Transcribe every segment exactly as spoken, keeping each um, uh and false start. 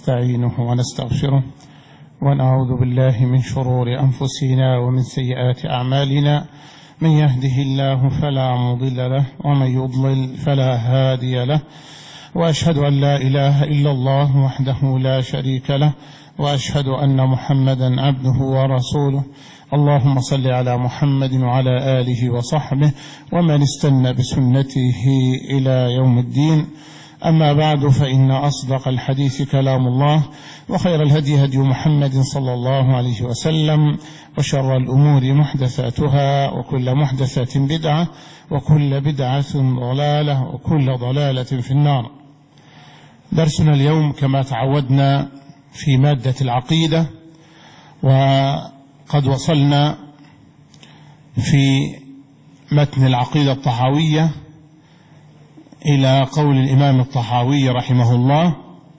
ونستعينه ونستغفره ونعوذ بالله من شرور أنفسنا ومن سيئات أعمالنا. من يهده الله فلا مضل له ومن يضلل فلا هادي له، وأشهد أن لا إله إلا الله وحده لا شريك له، وأشهد أن محمدا عبده ورسوله. اللهم صل على محمد وعلى آله وصحبه ومن استنى بسنته إلى يوم الدين. أما بعد، فإن أصدق الحديث كلام الله، وخير الهدي هدي محمد صلى الله عليه وسلم، وشر الأمور محدثاتها، وكل محدثة بدعة، وكل بدعة ضلالة، وكل ضلالة في النار. درسنا اليوم كما تعودنا في مادة العقيدة، وقد وصلنا في متن العقيدة الطحاوية إلى قول الإمام الطحاوي رحمه الله: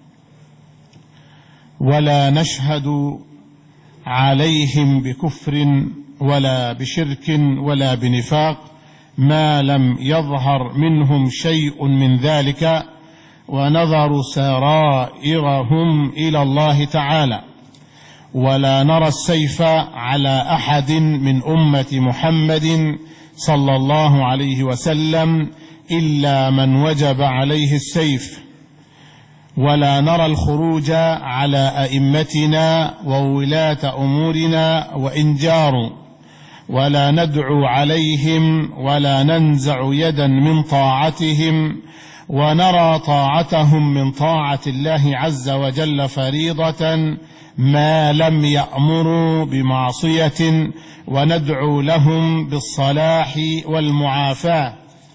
ولا نشهد عليهم بكفر ولا بشرك ولا بنفاق ما لم يظهر منهم شيء من ذلك، ونظر سرائرهم إلى الله تعالى. ولا نرى السيف على أحد من أمة محمد صلى الله عليه وسلم إلا من وجب عليه السيف. ولا نرى الخروج على أئمتنا وولاة أمورنا وإن جاروا، ولا ندعو عليهم ولا ننزع يدا من طاعتهم، ونرى طاعتهم من طاعة الله عز وجل فريضة ما لم يأمروا بمعصية، وندعو لهم بالصلاح والمعافاة.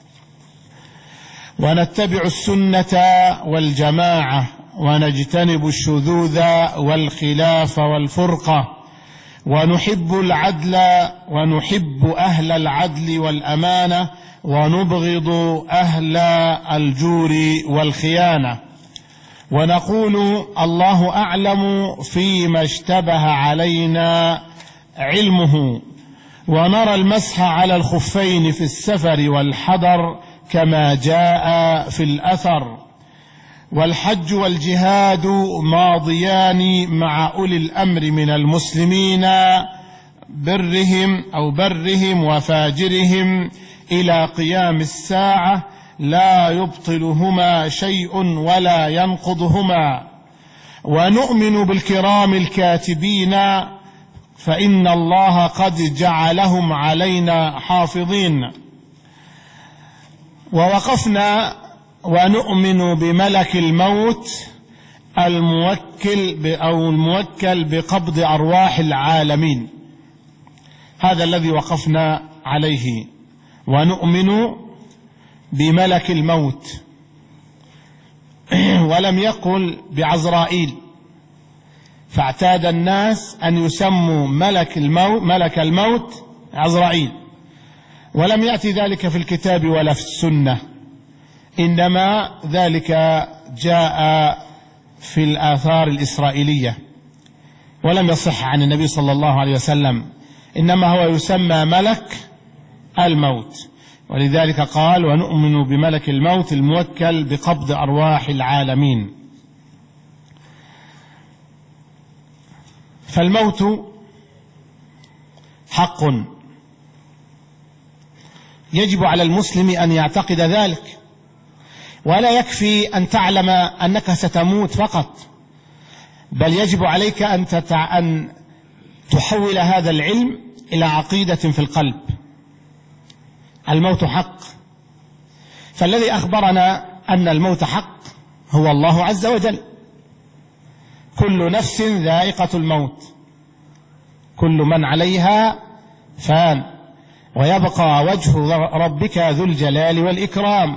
ونتبع السنة والجماعة، ونجتنب الشذوذ والخلاف والفرقة، ونحب العدل ونحب أهل العدل والأمانة، ونبغض أهل الجور والخيانة. ونقول الله أعلم فيما اشتبه علينا علمه. ونرى المسح على الخفين في السفر والحضر كما جاء في الأثر. والحج والجهاد ماضيان مع أولي الأمر من المسلمين، برهم أو برهم وفاجرهم إلى قيام الساعة، لا يبطلهما شيء ولا ينقضهما. ونؤمن بالكرام الكاتبين، فإن الله قد جعلهم علينا حافظين. ووقفنا ونؤمن بملك الموت الموكل أو الموكل بقبض أرواح العالمين. هذا الذي وقفنا عليه. ونؤمن بملك الموت، ولم يقل بعزرائيل، فاعتاد الناس أن يسموا ملك الموت ملك الموت عزرائيل، ولم يأتي ذلك في الكتاب ولا في السنة، إنما ذلك جاء في الآثار الإسرائيلية، ولم يصح عن النبي صلى الله عليه وسلم، إنما هو يسمى ملك الموت. ولذلك قال: ونؤمن بملك الموت الموكل بقبض أرواح العالمين. فالموت حق، يجب على المسلم أن يعتقد ذلك، ولا يكفي أن تعلم أنك ستموت فقط، بل يجب عليك أن, تتع... أن تحول هذا العلم إلى عقيدة في القلب. الموت حق، فالذي أخبرنا أن الموت حق هو الله عز وجل. كل نفس ذائقة الموت، كل من عليها فان، ويبقى وجه ربك ذو الجلال والإكرام.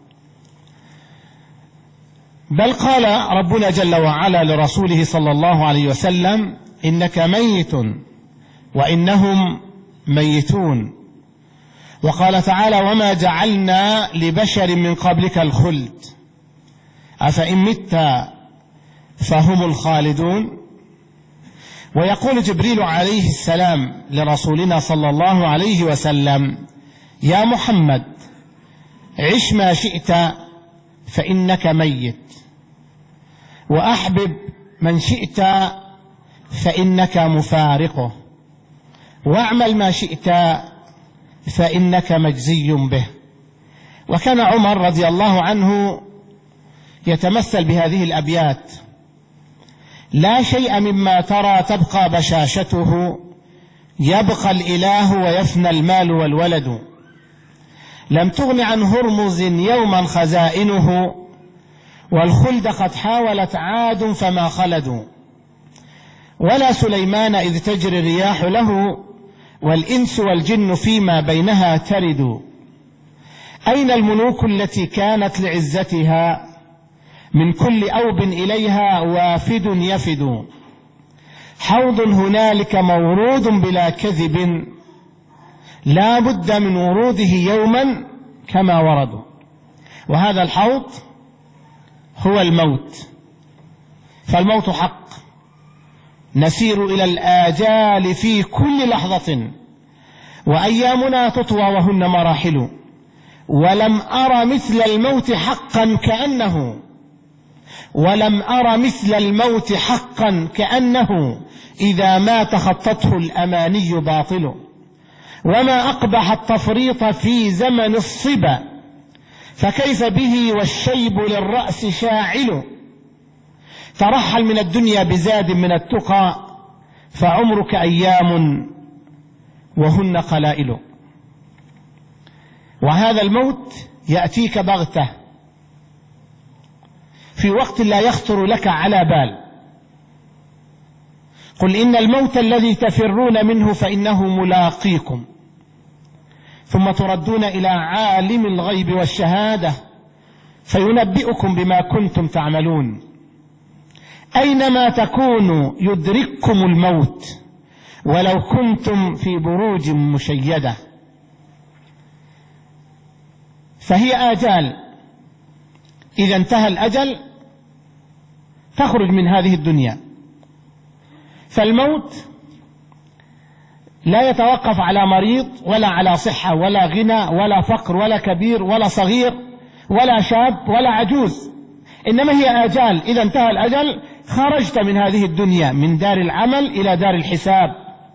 بل قال ربنا جل وعلا لرسوله صلى الله عليه وسلم: إنك ميت وإنهم ميتون. وقال تعالى: وما جعلنا لبشر من قبلك الخلد أفإن مت فهم الخالدون. ويقول جبريل عليه السلام لرسولنا صلى الله عليه وسلم: يا محمد عش ما شئت فإنك ميت، وأحبب من شئت فإنك مفارقه، واعمل ما شئت فإنك مجزي به. وكان عمر رضي الله عنه يتمثل بهذه الأبيات: لا شيء مما ترى تبقى بشاشته، يبقى الإله ويفنى المال والولد. لم تغن عن هرمز يوما خزائنه، والخلد قد حاولت عاد فما خلدوا. ولا سليمان إذ تجري الرياح له، والإنس والجن فيما بينها ترد. أين الملوك التي كانت لعزتها، من كل أوب إليها وافد يفد. حوض هنالك مورود بلا كذب، لا بد من وروده يوما كما ورد. وهذا الحوض هو الموت، فالموت حق، نسير إلى الآجال في كل لحظة، وأيامنا تطوى وهن مراحل. ولم أر مثل الموت حقا كأنه، ولم أر مثل الموت حقا كأنه، إذا ما تخطته الأماني باطل. وما أقبح التفريط في زمن الصبا، فكيف به والشيب للرأس شاعل. ترحل من الدنيا بزاد من التقى، فعمرك أيام وهن قلائل. وهذا الموت يأتيك بغتة في وقت لا يخطر لك على بال. قل إن الموت الذي تفرون منه فإنه ملاقيكم، ثم تردون إلى عالم الغيب والشهادة فينبئكم بما كنتم تعملون. أينما تكونوا يدرككم الموت ولو كنتم في بروج مشيدة. فهي آجال، إذا انتهى الأجل تخرج من هذه الدنيا. فالموت لا يتوقف على مريض ولا على صحة ولا غنى ولا فقر ولا كبير ولا صغير ولا شاب ولا عجوز، إنما هي آجال. إذا انتهى الأجل خرجت من هذه الدنيا، من دار العمل إلى دار الحساب.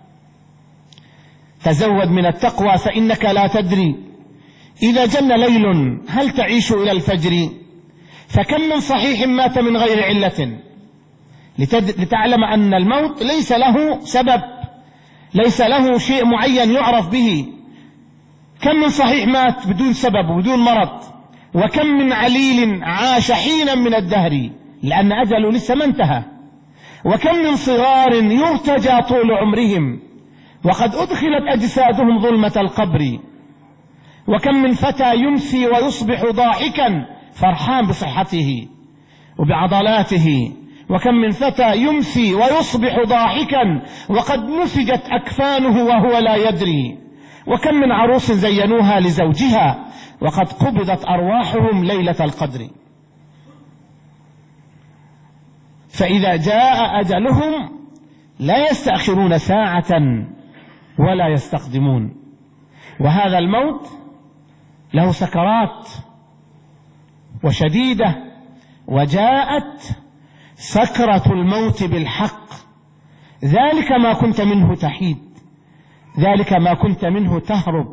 تزود من التقوى فإنك لا تدري إذا جن ليل هل تعيش إلى الفجر. فكم من صحيح مات من غير علة، لتعلم أن الموت ليس له سبب، ليس له شيء معين يعرف به. كم من صحيح مات بدون سبب وبدون مرض، وكم من عليل عاش حينا من الدهر لأن أجله لسه ما انتهى. وكم من صغار يرتجى طول عمرهم وقد أدخلت أجسادهم ظلمة القبر. وكم من فتى يمسي ويصبح ضاحكا فرحان بصحته وبعضلاته. وكم من فتى يمسي ويصبح ضاحكا وقد نسجت أكفانه وهو لا يدري. وكم من عروس زينوها لزوجها وقد قبضت أرواحهم ليلة القدر. فإذا جاء أجلهم لا يستأخرون ساعة ولا يستقدمون. وهذا الموت له سكرات وشديدة، وجاءت سكرة الموت بالحق. ذلك ما كنت منه تحيد، ذلك ما كنت منه تهرب.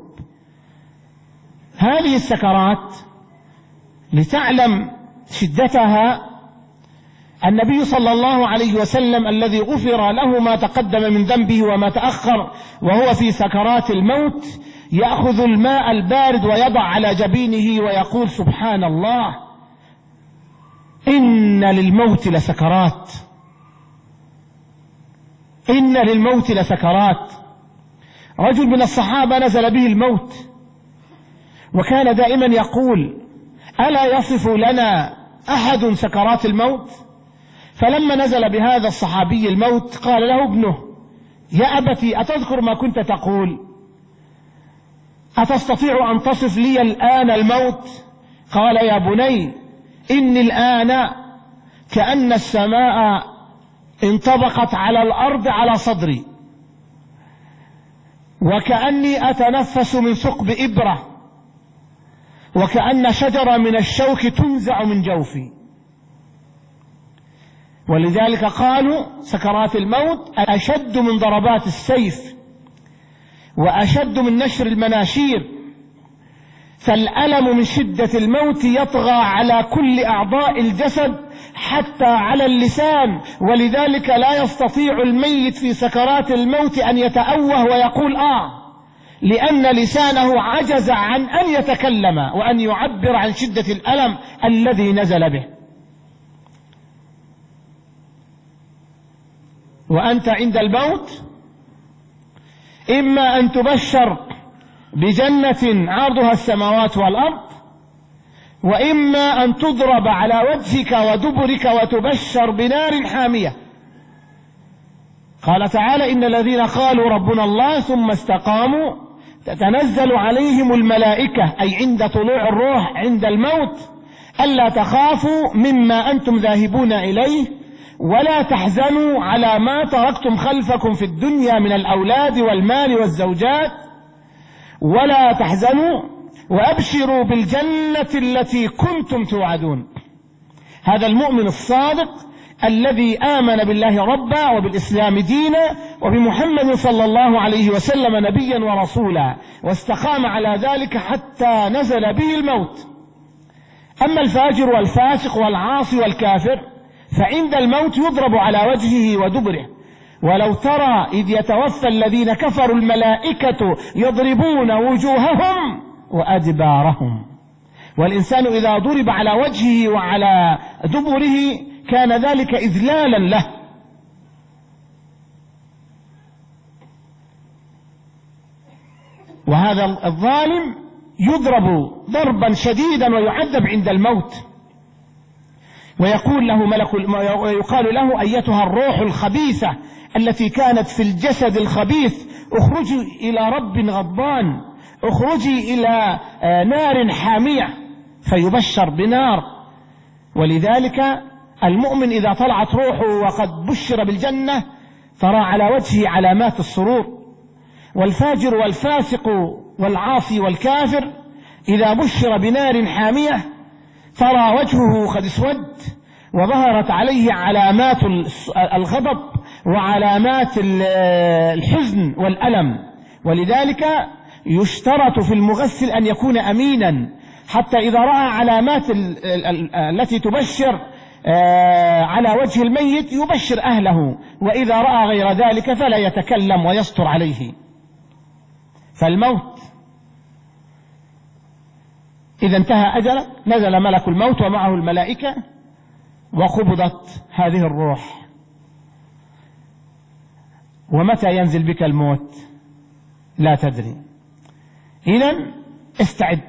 هذه السكرات لتعلم شدتها، النبي صلى الله عليه وسلم الذي غفر له ما تقدم من ذنبه وما تأخر وهو في سكرات الموت يأخذ الماء البارد ويضع على جبينه ويقول: سبحان الله، إن للموت لسكرات، إن للموت لسكرات. رجل من الصحابة نزل به الموت وكان دائما يقول: ألا يصف لنا أحد سكرات الموت؟ فلما نزل بهذا الصحابي الموت قال له ابنه: يا أبتي، أتذكر ما كنت تقول؟ أتستطيع أن تصف لي الآن الموت؟ قال: يا بني، إني الآن كأن السماء انطبقت على الأرض على صدري، وكأني أتنفس من ثقب إبرة، وكأن شجرة من الشوك تنزع من جوفي. ولذلك قالوا سكرات الموت أشد من ضربات السيف وأشد من نشر المناشير، فالألم من شدة الموت يطغى على كل أعضاء الجسد حتى على اللسان، ولذلك لا يستطيع الميت في سكرات الموت أن يتأوه ويقول آه، لأن لسانه عجز عن أن يتكلم وأن يعبر عن شدة الألم الذي نزل به. وأنت عند الموت إما أن تبشر بجنة عرضها السماوات والأرض، وإما أن تضرب على وجهك ودبرك وتبشر بنار حامية. قال تعالى: إن الذين قالوا ربنا الله ثم استقاموا تتنزل عليهم الملائكة، أي عند طلوع الروح عند الموت، ألا تخافوا مما أنتم ذاهبون إليه ولا تحزنوا على ما تركتم خلفكم في الدنيا من الأولاد والمال والزوجات، ولا تحزنوا وأبشروا بالجنة التي كنتم توعدون. هذا المؤمن الصادق الذي آمن بالله ربا وبالإسلام دينا وبمحمد صلى الله عليه وسلم نبيا ورسولا، واستقام على ذلك حتى نزل به الموت. أما الفاجر والفاسق والعاصي والكافر فعند الموت يضرب على وجهه ودبره. ولو ترى إذ يتوفى الذين كفروا الملائكة يضربون وجوههم وأدبارهم. والإنسان إذا ضرب على وجهه وعلى دبره كان ذلك إذلالا له. وهذا الظالم يضرب ضربا شديدا ويعذب عند الموت، ويقول له ملك ويقال له: أيتها الروح الخبيثة التي كانت في الجسد الخبيث اخرجي إلى رب غضبان، اخرجي إلى نار حامية، فيبشر بنار. ولذلك المؤمن إذا طلعت روحه وقد بشر بالجنة ترى على وجهه علامات السرور. والفاجر والفاسق والعاصي والكافر إذا بشر بنار حامية ترى وجهه قد اسود وظهرت عليه علامات الغضب وعلامات الحزن والألم. ولذلك يشترط في المغسل أن يكون أمينا، حتى إذا رأى علامات التي تبشر على وجه الميت يبشر أهله، وإذا رأى غير ذلك فلا يتكلم ويستر عليه. فالموت إذا انتهى أجله نزل ملك الموت ومعه الملائكة وقبضت هذه الروح. ومتى ينزل بك الموت لا تدري. إذن استعد.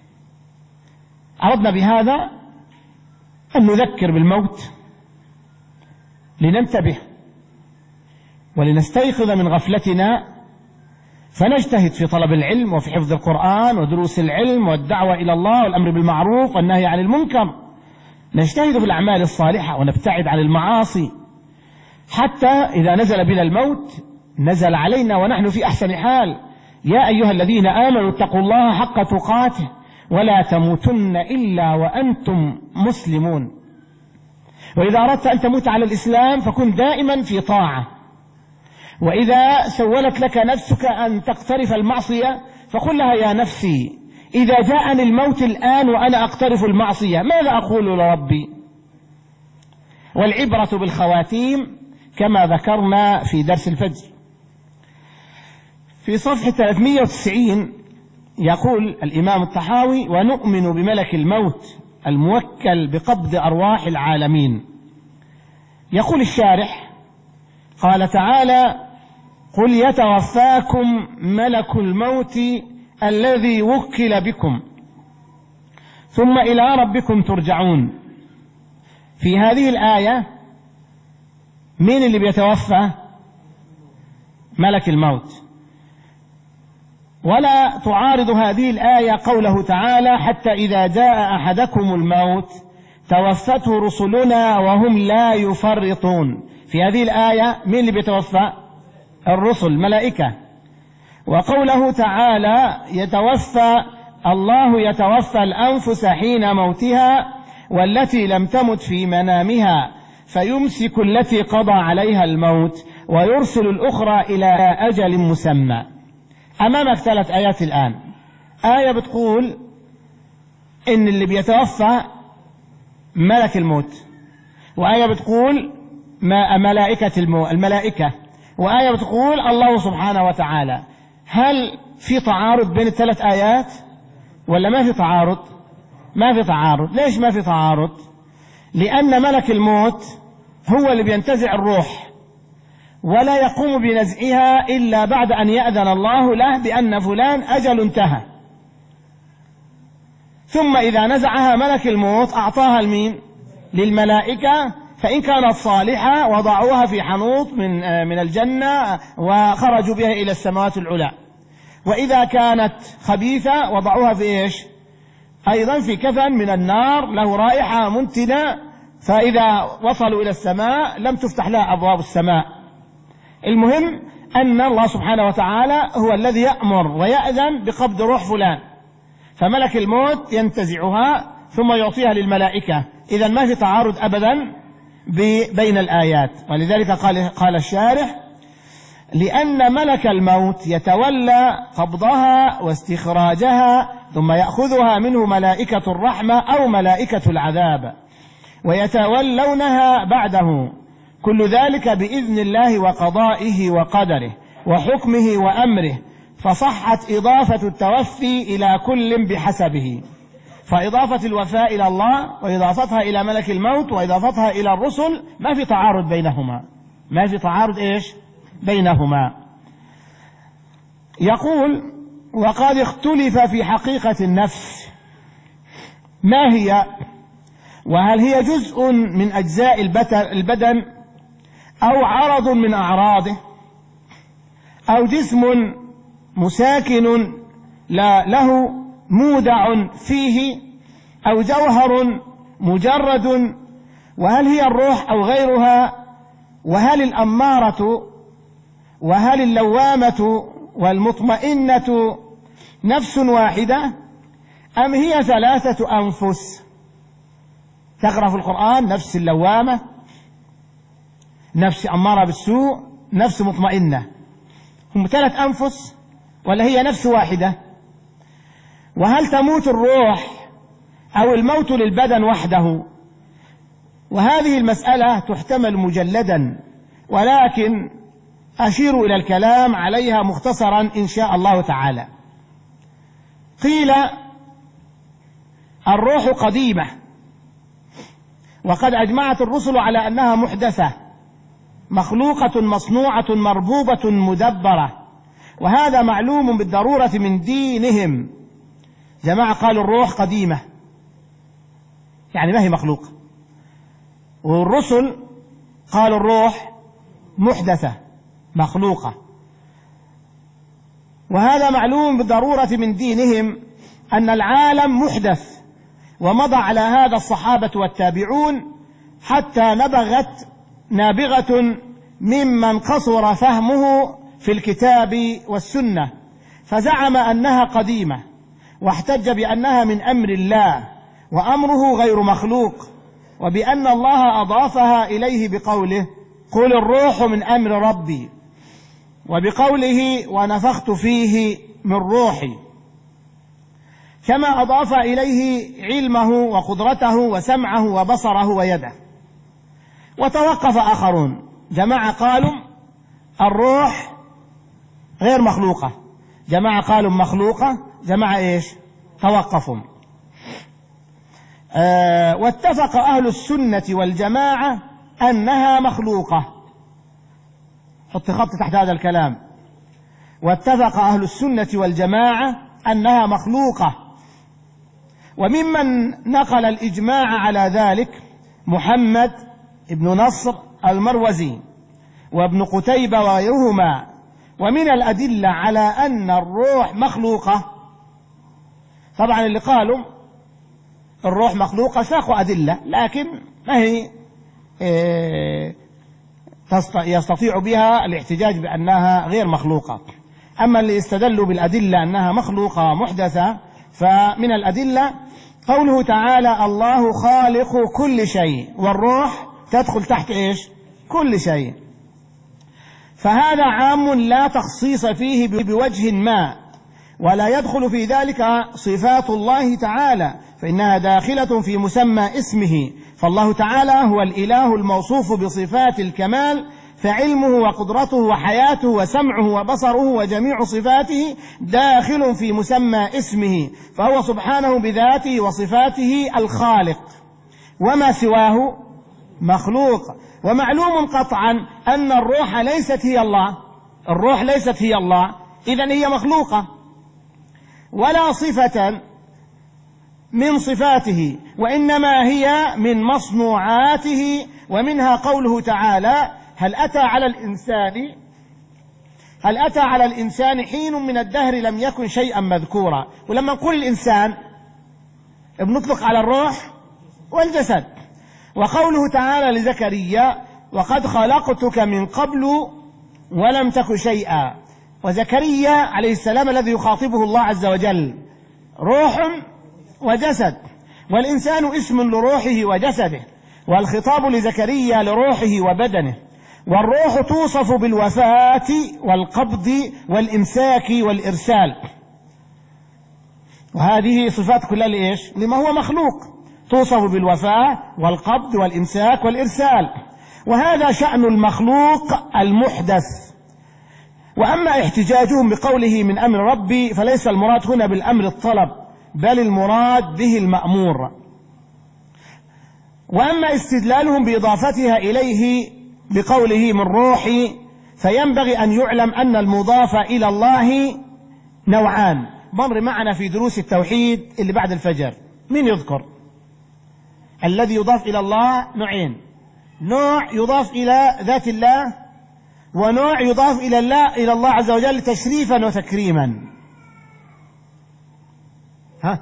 أردنا بهذا أن نذكر بالموت لننتبه ولنستيقظ من غفلتنا، فنجتهد في طلب العلم وفي حفظ القرآن ودروس العلم والدعوة إلى الله والأمر بالمعروف والنهي عن المنكر. نجتهد في الأعمال الصالحة ونبتعد عن المعاصي، حتى إذا نزل بنا الموت نزل علينا ونحن في أحسن حال. يا أيها الذين آمنوا اتقوا الله حق تقاته ولا تموتن إلا وأنتم مسلمون. وإذا أردت أن تموت على الإسلام فكن دائما في طاعة، وإذا سولت لك نفسك أن تقترف المعصية فقل لها: يا نفسي إذا جاءني الموت الآن وأنا أقترف المعصية ماذا أقول لربي؟ والعبرة بالخواتيم كما ذكرنا في درس الفجر. في صفحة ثلاثمائة وتسعين يقول الإمام الطحاوي: ونؤمن بملك الموت الموكل بقبض أرواح العالمين. يقول الشارح: قال تعالى: قل يتوفاكم ملك الموت الذي وكل بكم ثم إلى ربكم ترجعون. في هذه الآية مين اللي بيتوفى؟ ملك الموت. ولا تعارض هذه الآية قوله تعالى: حتى إذا جاء أحدكم الموت توفته رسلنا وهم لا يفرطون. في هذه الآية مين اللي بيتوفى؟ الرسل، ملائكة. وقوله تعالى: يتوفى الله يتوفى الأنفس حين موتها والتي لم تمت في منامها فيمسك التي قضى عليها الموت ويرسل الأخرى إلى أجل مسمى. أمامك ثلاث آيات الآن. آية بتقول إن اللي بيتوفى ملك الموت، وآية بتقول ما ملائكة الملائكة، وآية بتقول الله سبحانه وتعالى. هل في تعارض بين الثلاث آيات ولا ما في تعارض؟ ما في تعارض. ليش ما في تعارض؟ لأن ملك الموت هو اللي بينتزع الروح، ولا يقوم بنزعها إلا بعد أن يأذن الله له بأن فلان أجل انتهى، ثم إذا نزعها ملك الموت أعطاها لمين؟ للملائكة، فإن كانت صالحة وضعوها في حنوط من من الجنة وخرجوا بها إلى السماوات العلى، وإذا كانت خبيثة وضعوها في إيش؟ أيضا في كفن من النار له رائحة منتنة، فإذا وصلوا إلى السماء لم تفتح لها أبواب السماء. المهم أن الله سبحانه وتعالى هو الذي يأمر ويأذن بقبض روح فلان، فملك الموت ينتزعها ثم يعطيها للملائكة. إذا ما في تعارض أبدا بين الآيات. ولذلك قال, قال الشارح: لأن ملك الموت يتولى قبضها واستخراجها ثم يأخذها منه ملائكة الرحمة أو ملائكة العذاب ويتولونها بعده، كل ذلك بإذن الله وقضائه وقدره وحكمه وأمره، فصحت إضافة التوفي إلى كل بحسبه. فإضافة الوفاء إلى الله وإضافتها إلى ملك الموت وإضافتها إلى الرسل ما في تعارض بينهما، ما في تعارض إيش بينهما. يقول: وقد اختلف في حقيقة النفس، ما هي؟ وهل هي جزء من أجزاء البدن أو عرض من أعراضه أو جسم مساكن لا له مودع فيه أو جوهر مجرد؟ وهل هي الروح أو غيرها؟ وهل الأمارة وهل اللوامة والمطمئنة نفس واحدة أم هي ثلاثة أنفس؟ تقرأ في القرآن نفس اللوامة، نفس أمارة بالسوء، نفس مطمئنة. هم ثلاث أنفس ولا هي نفس واحدة؟ وهل تموت الروح أو الموت للبدن وحده؟ وهذه المسألة تحتمل مجلدا، ولكن أشير إلى الكلام عليها مختصرا إن شاء الله تعالى. قيل: الروح قديمة، وقد أجمعت الرسل على أنها محدثة مخلوقة مصنوعة مربوبة مدبرة، وهذا معلوم بالضرورة من دينهم. جماعة قالوا الروح قديمة يعني ما هي مخلوقة، والرسل قالوا الروح محدثة مخلوقة، وهذا معلوم بالضرورة من دينهم أن العالم محدث، ومضى على هذا الصحابة والتابعون حتى نبغت نابغة ممن قصر فهمه في الكتاب والسنة فزعم أنها قديمة، واحتج بأنها من أمر الله وأمره غير مخلوق، وبأن الله أضافها إليه بقوله: قل الروح من أمر ربي، وبقوله: ونفخت فيه من روحي، كما أضاف إليه علمه وقدرته وسمعه وبصره ويده. وتوقف آخرون، جماعة قالوا الروح غير مخلوقة، جماعة قالوا مخلوقة، جماعة إيش؟ توقفوا. آه واتفق أهل السنة والجماعة أنها مخلوقة. حط خط تحت هذا الكلام: واتفق أهل السنة والجماعة أنها مخلوقة. وممن نقل الإجماع على ذلك محمد ابن نصر المروزي وابن قتيبة وغيرهما. ومن الأدلة على أن الروح مخلوقة، طبعا اللي قالوا الروح مخلوقة ساقوا أدلة، لكن ما هي يستطيع بها الاحتجاج بأنها غير مخلوقة. أما اللي استدلوا بالأدلة أنها مخلوقة محدثة، فمن الأدلة قوله تعالى: الله خالق كل شيء والروح تدخل تحت إيش؟ كل شيء. فهذا عام لا تخصيص فيه بوجه ما، ولا يدخل في ذلك صفات الله تعالى، فإنها داخلة في مسمى اسمه. فالله تعالى هو الإله الموصوف بصفات الكمال، فعلمه وقدرته وحياته وسمعه وبصره وجميع صفاته داخل في مسمى اسمه، فهو سبحانه بذاته وصفاته الخالق، وما سواه مخلوق. ومعلوم قطعا أن الروح ليست هي الله، الروح ليست هي الله، إذن هي مخلوقة ولا صفة من صفاته، وإنما هي من مصنوعاته. ومنها قوله تعالى: هل أتى على الإنسان هل أتى على الإنسان حين من الدهر لم يكن شيئا مذكورا. ولما نقول الإنسان بنطلق على الروح والجسد. وقوله تعالى لزكريا: وقد خلقتك من قبل ولم تك شيئا. وزكريا عليه السلام الذي يخاطبه الله عز وجل روح وجسد، والإنسان اسم لروحه وجسده، والخطاب لزكريا لروحه وبدنه. والروح توصف بالوفاة والقبض والإمساك والإرسال، وهذه صفات كلها لإيش؟ لما هو مخلوق، توصف بالوفاة والقبض والإمساك والإرسال، وهذا شأن المخلوق المحدث. وأما احتجاجهم بقوله من أمر ربي فليس المراد هنا بالأمر الطلب، بل المراد به المأمور. وأما استدلالهم بإضافتها إليه بقوله من روحي، فينبغي أن يعلم أن المضاف إلى الله نوعان. مر معنا في دروس التوحيد اللي بعد الفجر، من يذكر؟ الذي يضاف إلى الله نوعين: نوع يضاف إلى ذات الله، ونوع يضاف إلى الله إلى الله عز وجل تشريفا وتكريما. ها؟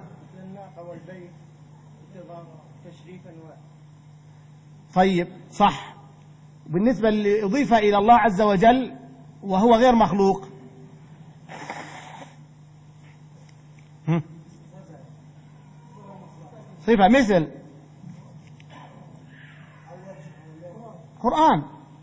طيب صح. بالنسبة اللي أضيف إلى الله عز وجل وهو غير مخلوق، صفة مثل قرآن.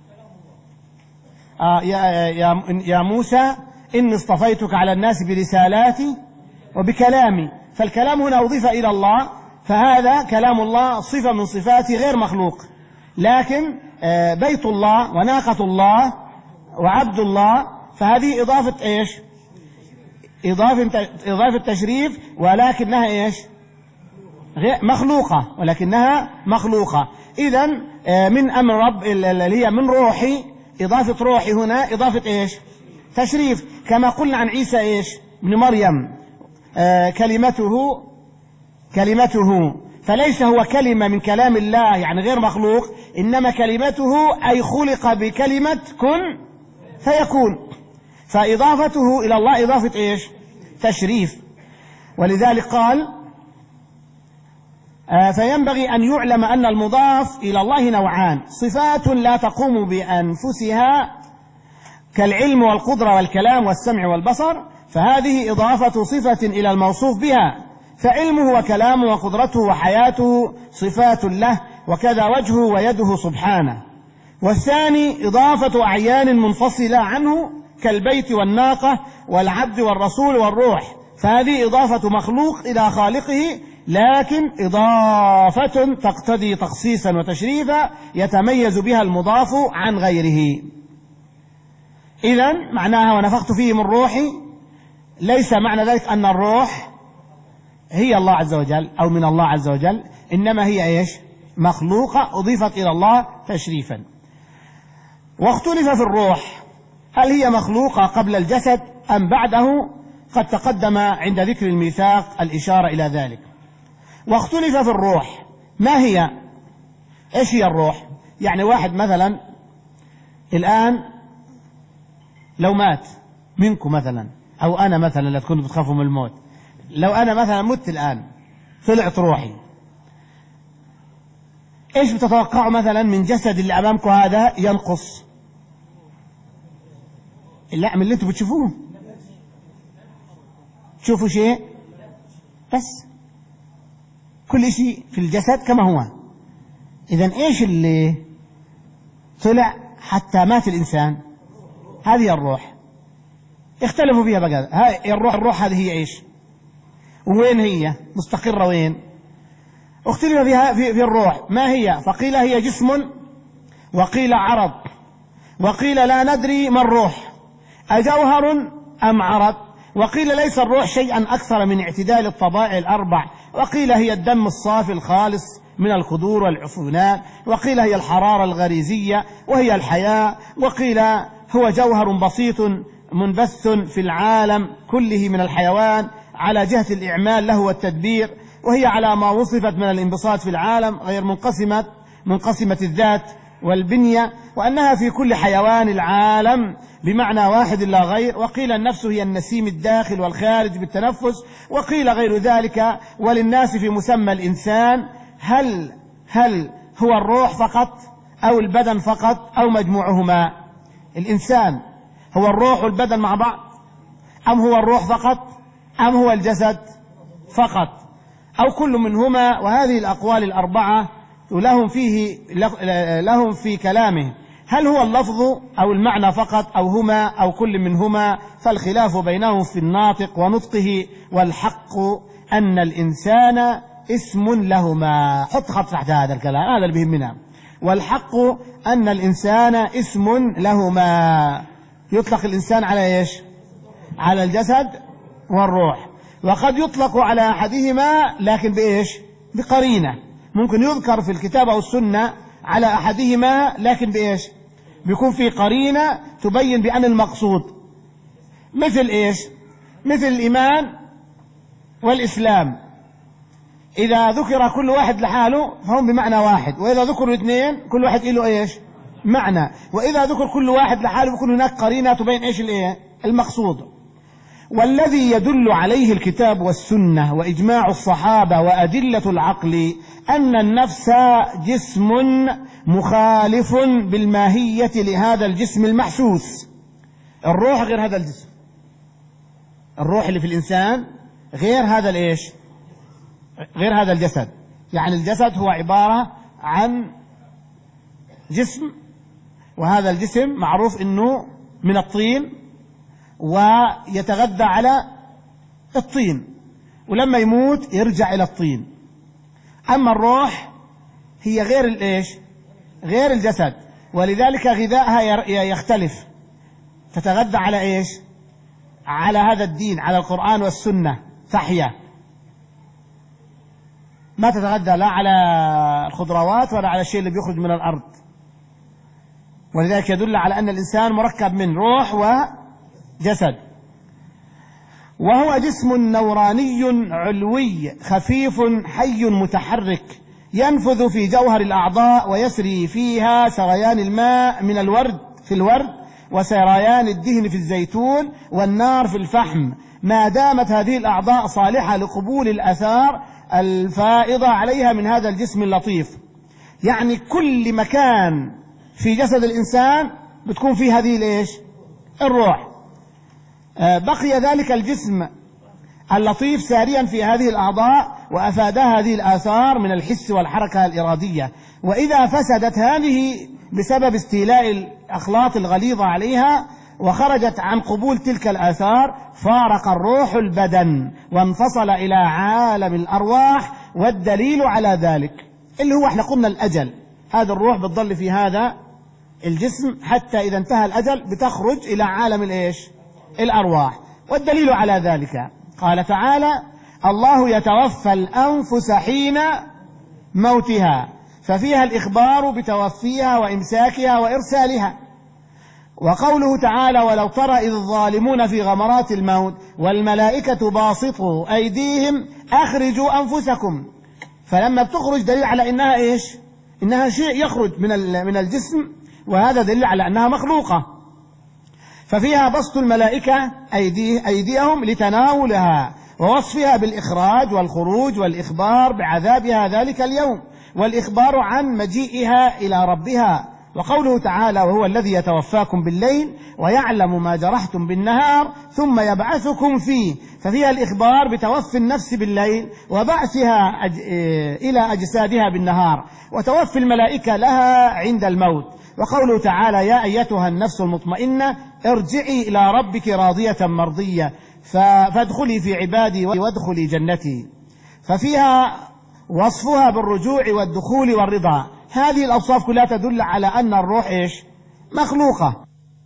آه يا, يا, يا موسى إني اصطفيتك على الناس برسالاتي وبكلامي. فالكلام هنا أضيف إلى الله، فهذا كلام الله صفة من صفاته غير مخلوق. لكن آه بيت الله وناقة الله وعبد الله فهذه إضافة إيش؟ إضافة, إضافة تشريف، ولكنها إيش؟ مخلوقة، ولكنها مخلوقة. إذن آه من أمر رب اللي هي من روحي، إضافة روحي هنا إضافة إيش؟ تشريف. كما قلنا عن عيسى إيش؟ ابن مريم آه كلمته كلمته فليس هو كلمة من كلام الله يعني غير مخلوق، إنما كلمته أي خلق بكلمة كن فيكون. فإضافته إلى الله إضافة إيش؟ تشريف. ولذلك قال آه فينبغي أن يعلم أن المضاف إلى الله نوعان: صفات لا تقوم بأنفسها كالعلم والقدرة والكلام والسمع والبصر، فهذه إضافة صفة إلى الموصوف بها، فعلمه وكلامه وقدرته وحياته صفات له، وكذا وجهه ويده سبحانه. والثاني إضافة أعيان منفصلة عنه كالبيت والناقة والعبد والرسول والروح، فهذه إضافة مخلوق إلى خالقه، لكن إضافة تقتضي تخصيصا وتشريفا يتميز بها المضاف عن غيره. إذن معناها ونفخت فيه من روحي ليس معنى ذلك أن الروح هي الله عز وجل أو من الله عز وجل، إنما هي إيش؟ مخلوقة أضيفت إلى الله تشريفا. واختلف في الروح هل هي مخلوقة قبل الجسد أم بعده؟ قد تقدم عند ذكر الميثاق الإشارة إلى ذلك. واختلف في الروح ما هي؟ إيش هي الروح؟ يعني واحد مثلا الآن لو مات منكم مثلا، أو أنا مثلا لا تكونوا بتخافوا من الموت، لو أنا مثلا مت الآن طلعت روحي، إيش بتتوقعوا مثلا من جسد اللي أمامكم هذا ينقص؟ لا، من اللي أنتم بتشوفوه تشوفوا شيء بس، كل شيء في الجسد كما هو. إذن إيش اللي طلع حتى مات الإنسان. هذه الروح اختلفوا فيها بقى. هاي الروح الروح هذه هي إيش وين هي مستقرة وين؟ اختلف فيها في, في الروح ما هي، فقيل هي جسم، وقيل عرض، وقيل لا ندري ما الروح أجوهر أم عرض، وقيل ليس الروح شيئا أكثر من اعتدال الطبائع الأربع، وقيل هي الدم الصافي الخالص من القدور والعفونات، وقيل هي الحرارة الغريزية وهي الحياة، وقيل هو جوهر بسيط منبث في العالم كله من الحيوان على جهة الإعمال له والتدبير، وهي على ما وصفت من الانبساط في العالم غير منقسمة منقسمة الذات والبنية، وأنها في كل حيوان العالم بمعنى واحد لا غير. وقيل النفس هي النسيم الداخل والخارج بالتنفس، وقيل غير ذلك. وللناس في مسمى الإنسان هل هل هو الروح فقط أو البدن فقط أو مجموعهما؟ الإنسان هو الروح والبدن مع بعض، أم هو الروح فقط، أم هو الجسد فقط، أو كل منهما؟ وهذه الأقوال الأربعة لهم فيه لهم في كلامه هل هو اللفظ أو المعنى فقط أو هما أو كل منهما، فالخلاف بينهم في الناطق ونطقه، والحق أن الإنسان اسم لهما. حط خط تحت هذا الكلام، هذا اللي بيهمنا. والحق أن الإنسان اسم لهما، يطلق الإنسان على إيش؟ على الجسد والروح، وقد يطلق على أحدهما لكن بإيش؟ بقرينة. ممكن يذكر في الكتاب أو السنة على أحدهما لكن بإيش؟ بيكون في قرينة تبين بأن المقصود، مثل إيش؟ مثل الإيمان والإسلام، إذا ذكر كل واحد لحاله فهم بمعنى واحد، وإذا ذكروا اثنين كل واحد له إيش؟ معنى، وإذا ذكر كل واحد لحاله بيكون هناك قرينة تبين إيش الإيه؟ المقصود. والذي يدل عليه الكتاب والسنة وإجماع الصحابة وأدلة العقل أن النفس جسم مخالف بالماهية لهذا الجسم المحسوس. الروح غير هذا الجسم، الروح اللي في الإنسان غير هذا الإيش؟ غير هذا الجسد. يعني الجسد هو عبارة عن جسم، وهذا الجسم معروف أنه من الطين ويتغذى على الطين، ولما يموت يرجع إلى الطين. أما الروح هي غير الإيش؟ غير الجسد، ولذلك غذائها يختلف، تتغذى على إيش؟ على هذا الدين، على القرآن والسنة، تحيا، ما تتغذى لا على الخضروات ولا على الشيء اللي بيخرج من الأرض. ولذلك يدل على أن الإنسان مركب من روح وجسد. وهو جسم نوراني علوي خفيف حي متحرك ينفذ في جوهر الأعضاء ويسري فيها سريان الماء من الورد في الورد وسريان الدهن في الزيتون والنار في الفحم، ما دامت هذه الأعضاء صالحة لقبول الآثار الفائضة عليها من هذا الجسم اللطيف. يعني كل مكان في جسد الإنسان بتكون فيه هذه الإيش؟ الروح. بقي ذلك الجسم اللطيف ساريا في هذه الأعضاء وأفادها هذه الآثار من الحس والحركة الإرادية، وإذا فسدت هذه بسبب استيلاء الأخلاط الغليظة عليها وخرجت عن قبول تلك الآثار فارق الروح البدن وانفصل إلى عالم الأرواح. والدليل على ذلك اللي هو احنا قلنا الأجل، هذا الروح بتضل في هذا الجسم حتى إذا انتهى الأجل بتخرج إلى عالم الإيش؟ الأرواح. والدليل على ذلك قال تعالى: الله يتوفى الأنفس حين موتها، ففيها الإخبار بتوفيها وإمساكها وإرسالها. وقوله تعالى: ولو ترى إذ الظالمون في غمرات الموت والملائكة باسطوا أيديهم أخرجوا أنفسكم. فلما بتخرج دليل على إنها إيش؟ إنها شيء يخرج من من الجسم، وهذا دليل على أنها مخلوقة. ففيها بسط الملائكة أيدي أيديهم لتناولها ووصفها بالإخراج والخروج والإخبار بعذابها ذلك اليوم والإخبار عن مجيئها إلى ربها وقوله تعالى وهو الذي يتوفاكم بالليل ويعلم ما جرحتم بالنهار ثم يبعثكم فيه، ففيها الإخبار بتوفي النفس بالليل وبعثها أج... إلى أجسادها بالنهار، وتوفي الملائكة لها عند الموت. وقوله تعالى يا أيتها النفس المطمئنة ارجعي إلى ربك راضية مرضية فادخلي في عبادي وادخلي جنتي، ففيها وصفها بالرجوع والدخول والرضا. هذه الأوصاف كلها تدل على أن الروح إيش؟ مخلوقة.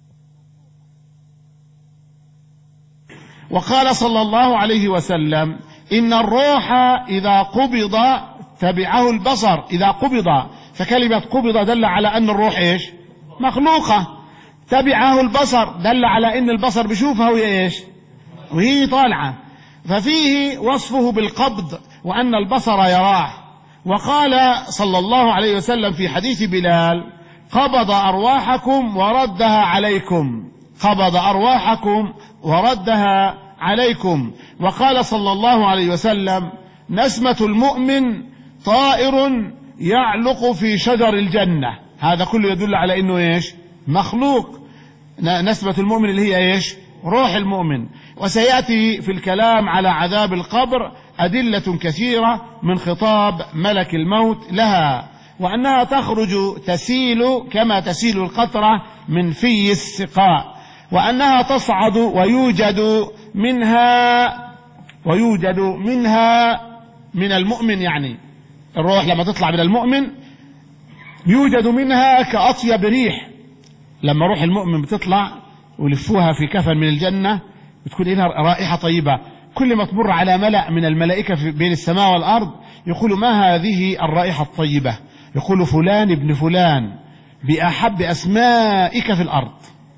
وقال صلى الله عليه وسلم إن الروح إذا قبض تبعه البصر، إذا قبض، فكلمة قبض دل على أن الروح إيش؟ مخلوقة. تبعه البصر دل على أن البصر بيشوفها وهي إيش؟ وهي طالعة، ففيه وصفه بالقبض وأن البصر يراه. وقال صلى الله عليه وسلم في حديث بلال قبض أرواحكم وردها عليكم، قبض أرواحكم وردها عليكم. وقال صلى الله عليه وسلم نسمة المؤمن طائر يعلق في شجر الجنة. هذا كله يدل على أنه إيش؟ مخلوق. نسمة المؤمن اللي هي إيش؟ روح المؤمن. وسيأتي في الكلام على عذاب القبر أدلة كثيرة من خطاب ملك الموت لها، وأنها تخرج تسيل كما تسيل القطرة من في السقاء، وأنها تصعد ويوجد منها ويوجد منها من المؤمن، يعني الروح لما تطلع من المؤمن يوجد منها كأطيب ريح. لما روح المؤمن بتطلع ولفوها في كفن من الجنة بتكون لها رائحة طيبة، كل ما تمر على ملأ من الملائكة بين السماء والأرض يقول ما هذه الرائحة الطيبة؟ يقول فلان ابن فلان بأحب أسمائك في الأرض.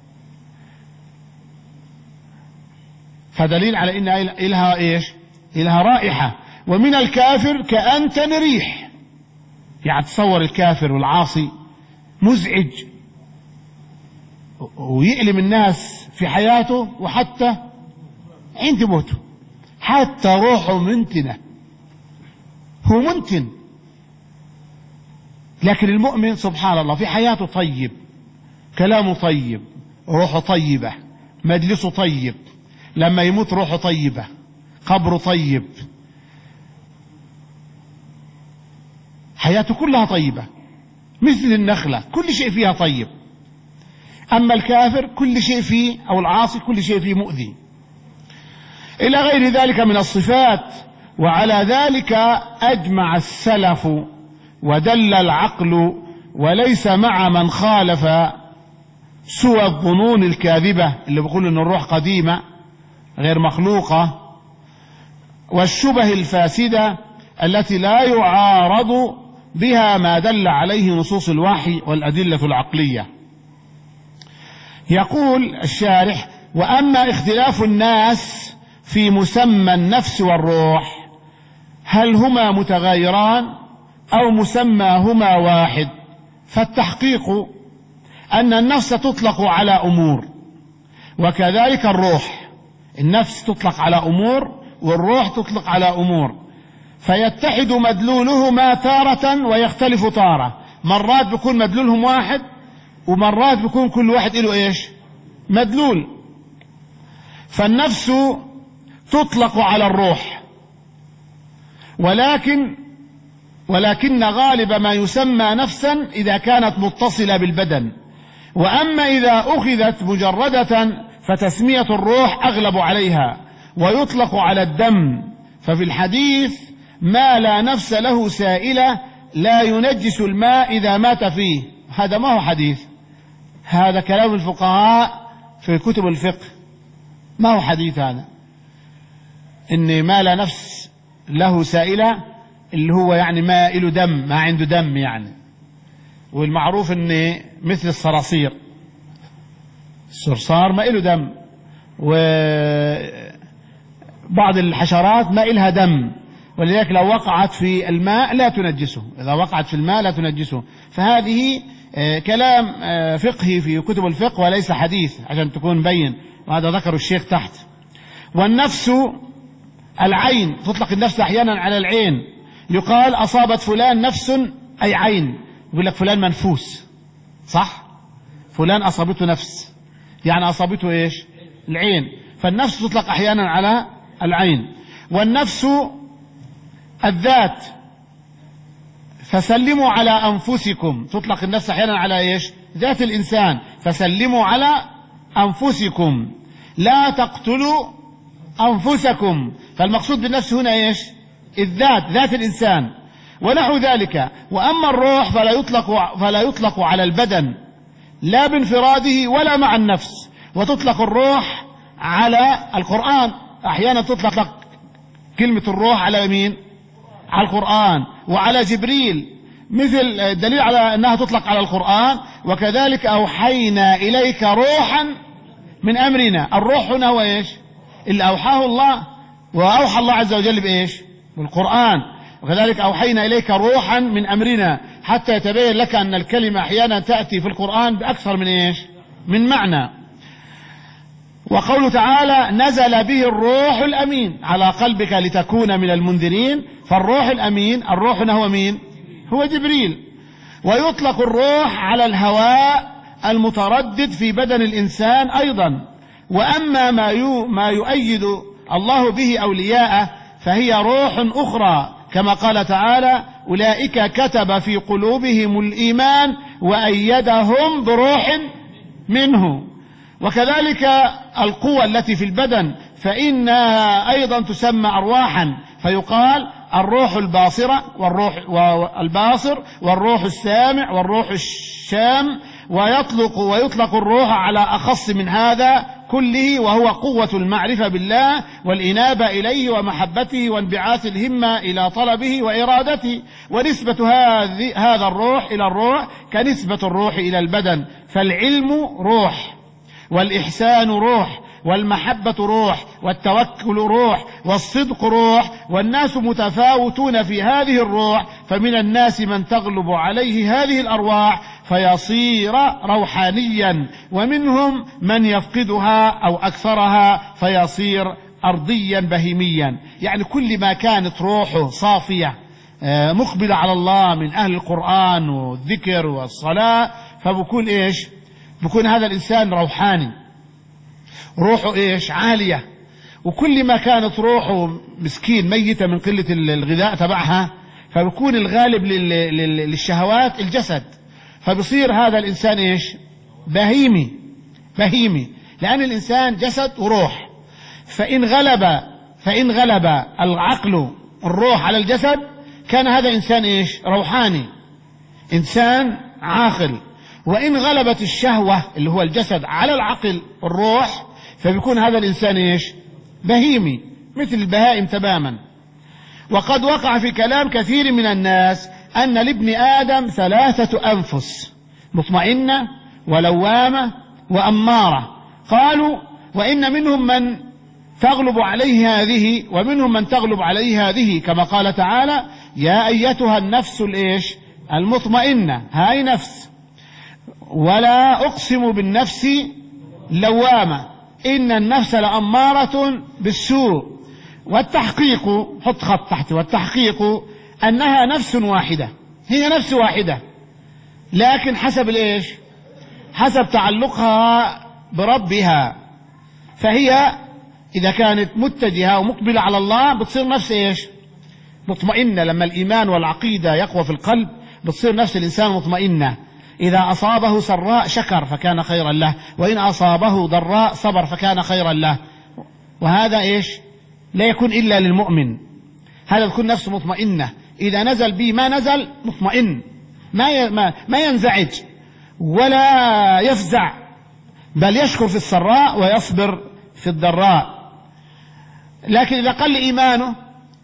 فدليل على إن إلها إيش؟ إلها رائحة. ومن الكافر كأنتن ريح، يعني تصور الكافر والعاصي مزعج ويألم الناس في حياته وحتى عند موته، حتى روحه منتنة، هو منتن. لكن المؤمن سبحان الله في حياته طيب، كلامه طيب، روحه طيبة، مجلسه طيب، لما يموت روحه طيبة، قبره طيب، حياته كلها طيبة مثل النخلة، كل شيء فيها طيب. أما الكافر كل شيء فيه، أو العاصي كل شيء فيه مؤذي، إلى غير ذلك من الصفات. وعلى ذلك أجمع السلف ودل العقل، وليس مع من خالف سوى الظنون الكاذبة اللي بيقول إن الروح قديمة غير مخلوقة، والشبه الفاسدة التي لا يعارض بها ما دل عليه نصوص الوحي والأدلة العقلية. يقول الشارح وأما اختلاف الناس في مسمى النفس والروح هل هما متغايران أو مسماهما واحد، فالتحقيق أن النفس تطلق على أمور، وكذلك الروح. النفس تطلق على أمور والروح تطلق على أمور، فيتحد مدلولهما تارة ويختلف تارة. مرات بيكون مدلولهم واحد، ومرات بيكون كل واحد له إيش؟ مدلول. فالنفس تطلق على الروح، ولكن ولكن غالب ما يسمى نفسا إذا كانت متصلة بالبدن، وأما إذا أخذت مجردة فتسمية الروح أغلب عليها، ويطلق على الدم. ففي الحديث ما لا نفس له سائلة لا ينجس الماء إذا مات فيه، هذا ما هو حديث، هذا كلام الفقهاء في كتب الفقه، ما هو حديث هذا. إن ما لا نفس له سائلة اللي هو يعني ما له دم، ما عنده دم يعني. والمعروف إن مثل الصراصير، الصرصار ما له دم، وبعض الحشرات ما لها دم، ولذلك لو وقعت في الماء لا تنجسه، إذا وقعت في الماء لا تنجسه. فهذه كلام فقهي في كتب الفقه وليس حديث، عشان تكون مبين، وهذا ذكر الشيخ تحت. والنفس العين، تطلق النفس أحيانا على العين، يقال أصابت فلان نفس أي عين، يقول لك فلان منفوس، صح؟ فلان أصابته نفس، يعني أصابته إيش؟ العين، فالنفس تطلق أحيانا على العين. والنفس الذات، فسلموا على أنفسكم، تطلق النفس أحيانا على إيش؟ ذات الإنسان، فسلموا على أنفسكم لا تقتلوا أنفسكم، فالمقصود بالنفس هنا إيش؟ الذات، ذات الإنسان ونحو ذلك. وأما الروح فلا يطلق, فلا يطلق على البدن لا بانفراده ولا مع النفس، وتطلق الروح على القرآن، أحيانا تطلق كلمة الروح على مين؟ على القرآن وعلى جبريل، مثل الدليل على أنها تطلق على القرآن. وكذلك أوحينا إليك روحا من أمرنا، الروح هنا هو إيش؟ اللي أوحاه الله، وأوحى الله عز وجل بإيش؟ بالقرآن. وكذلك أوحينا إليك روحا من أمرنا، حتى يتبين لك أن الكلمة أحيانا تأتي في القرآن بأكثر من إيش؟ من معنى. وقوله تعالى نزل به الروح الأمين على قلبك لتكون من المنذرين، فالروح الأمين، الروح هنا هو مين؟ هو جبريل. ويطلق الروح على الهواء المتردد في بدن الإنسان أيضا. وأما ما, يو ما يؤيد الله به أولياءه فهي روح أخرى، كما قال تعالى أولئك كتب في قلوبهم الإيمان وأيدهم بروح منه. وكذلك القوة التي في البدن فإنها أيضا تسمى أرواحا، فيقال الروح الباصرة والروح والباصر والروح السامع والروح الشام، ويطلق ويطلق الروح على أخص من هذا كله، وهو قوة المعرفة بالله والإنابة إليه ومحبته وانبعاث الهمة إلى طلبه وإرادته. ونسبة هذا الروح إلى الروح كنسبة الروح إلى البدن، فالعلم روح، والإحسان روح، والمحبة روح، والتوكل روح، والصدق روح، والناس متفاوتون في هذه الروح، فمن الناس من تغلب عليه هذه الأرواح فيصير روحانيا، ومنهم من يفقدها أو أكثرها فيصير أرضيا بهيميا. يعني كل ما كانت روحه صافية مقبلة على الله من أهل القرآن والذكر والصلاة، فبكون إيش؟ بكون هذا الإنسان روحاني، روحه إيش؟ عالية. وكل ما كانت روحه مسكين ميتة من قلة الغذاء تبعها، فبكون الغالب للشهوات الجسد، فبصير هذا الإنسان إيش؟ بهيمي، بهيمي، لأن الإنسان جسد وروح. فإن غلب فإن غلب العقل الروح على الجسد كان هذا إنسان إيش؟ روحاني، إنسان عاقل. وإن غلبت الشهوة اللي هو الجسد على العقل الروح فبيكون هذا الإنسان إيش؟ بهيمي، مثل البهائم تماما. وقد وقع في كلام كثير من الناس أن لابن آدم ثلاثة أنفس، مطمئنة ولوامة وأمارة. قالوا وإن منهم من تغلب عليه هذه ومنهم من تغلب عليه هذه، كما قال تعالى يا أيتها النفس الإيش؟ المطمئنة، هاي نفس. ولا أقسم بالنفس لوامة إن النفس لأمارة بالسوء. والتحقيق، حط خط تحت، والتحقيق أنها نفس واحدة، هي نفس واحدة، لكن حسب الإيش؟ حسب تعلقها بربها. فهي إذا كانت متجهة ومقبلة على الله بتصير نفس إيش؟ مطمئنة. لما الإيمان والعقيدة يقوى في القلب بتصير نفس الإنسان مطمئنة. إذا أصابه سراء شكر فكان خيرا له، وإن أصابه ضراء صبر فكان خيرا له. وهذا إيش؟ لا يكون إلا للمؤمن، هذا تكون نفسه مطمئنة. إذا نزل به ما نزل مطمئن، ما ما ما ينزعج ولا يفزع، بل يشكر في السراء ويصبر في الضراء. لكن إذا قل إيمانه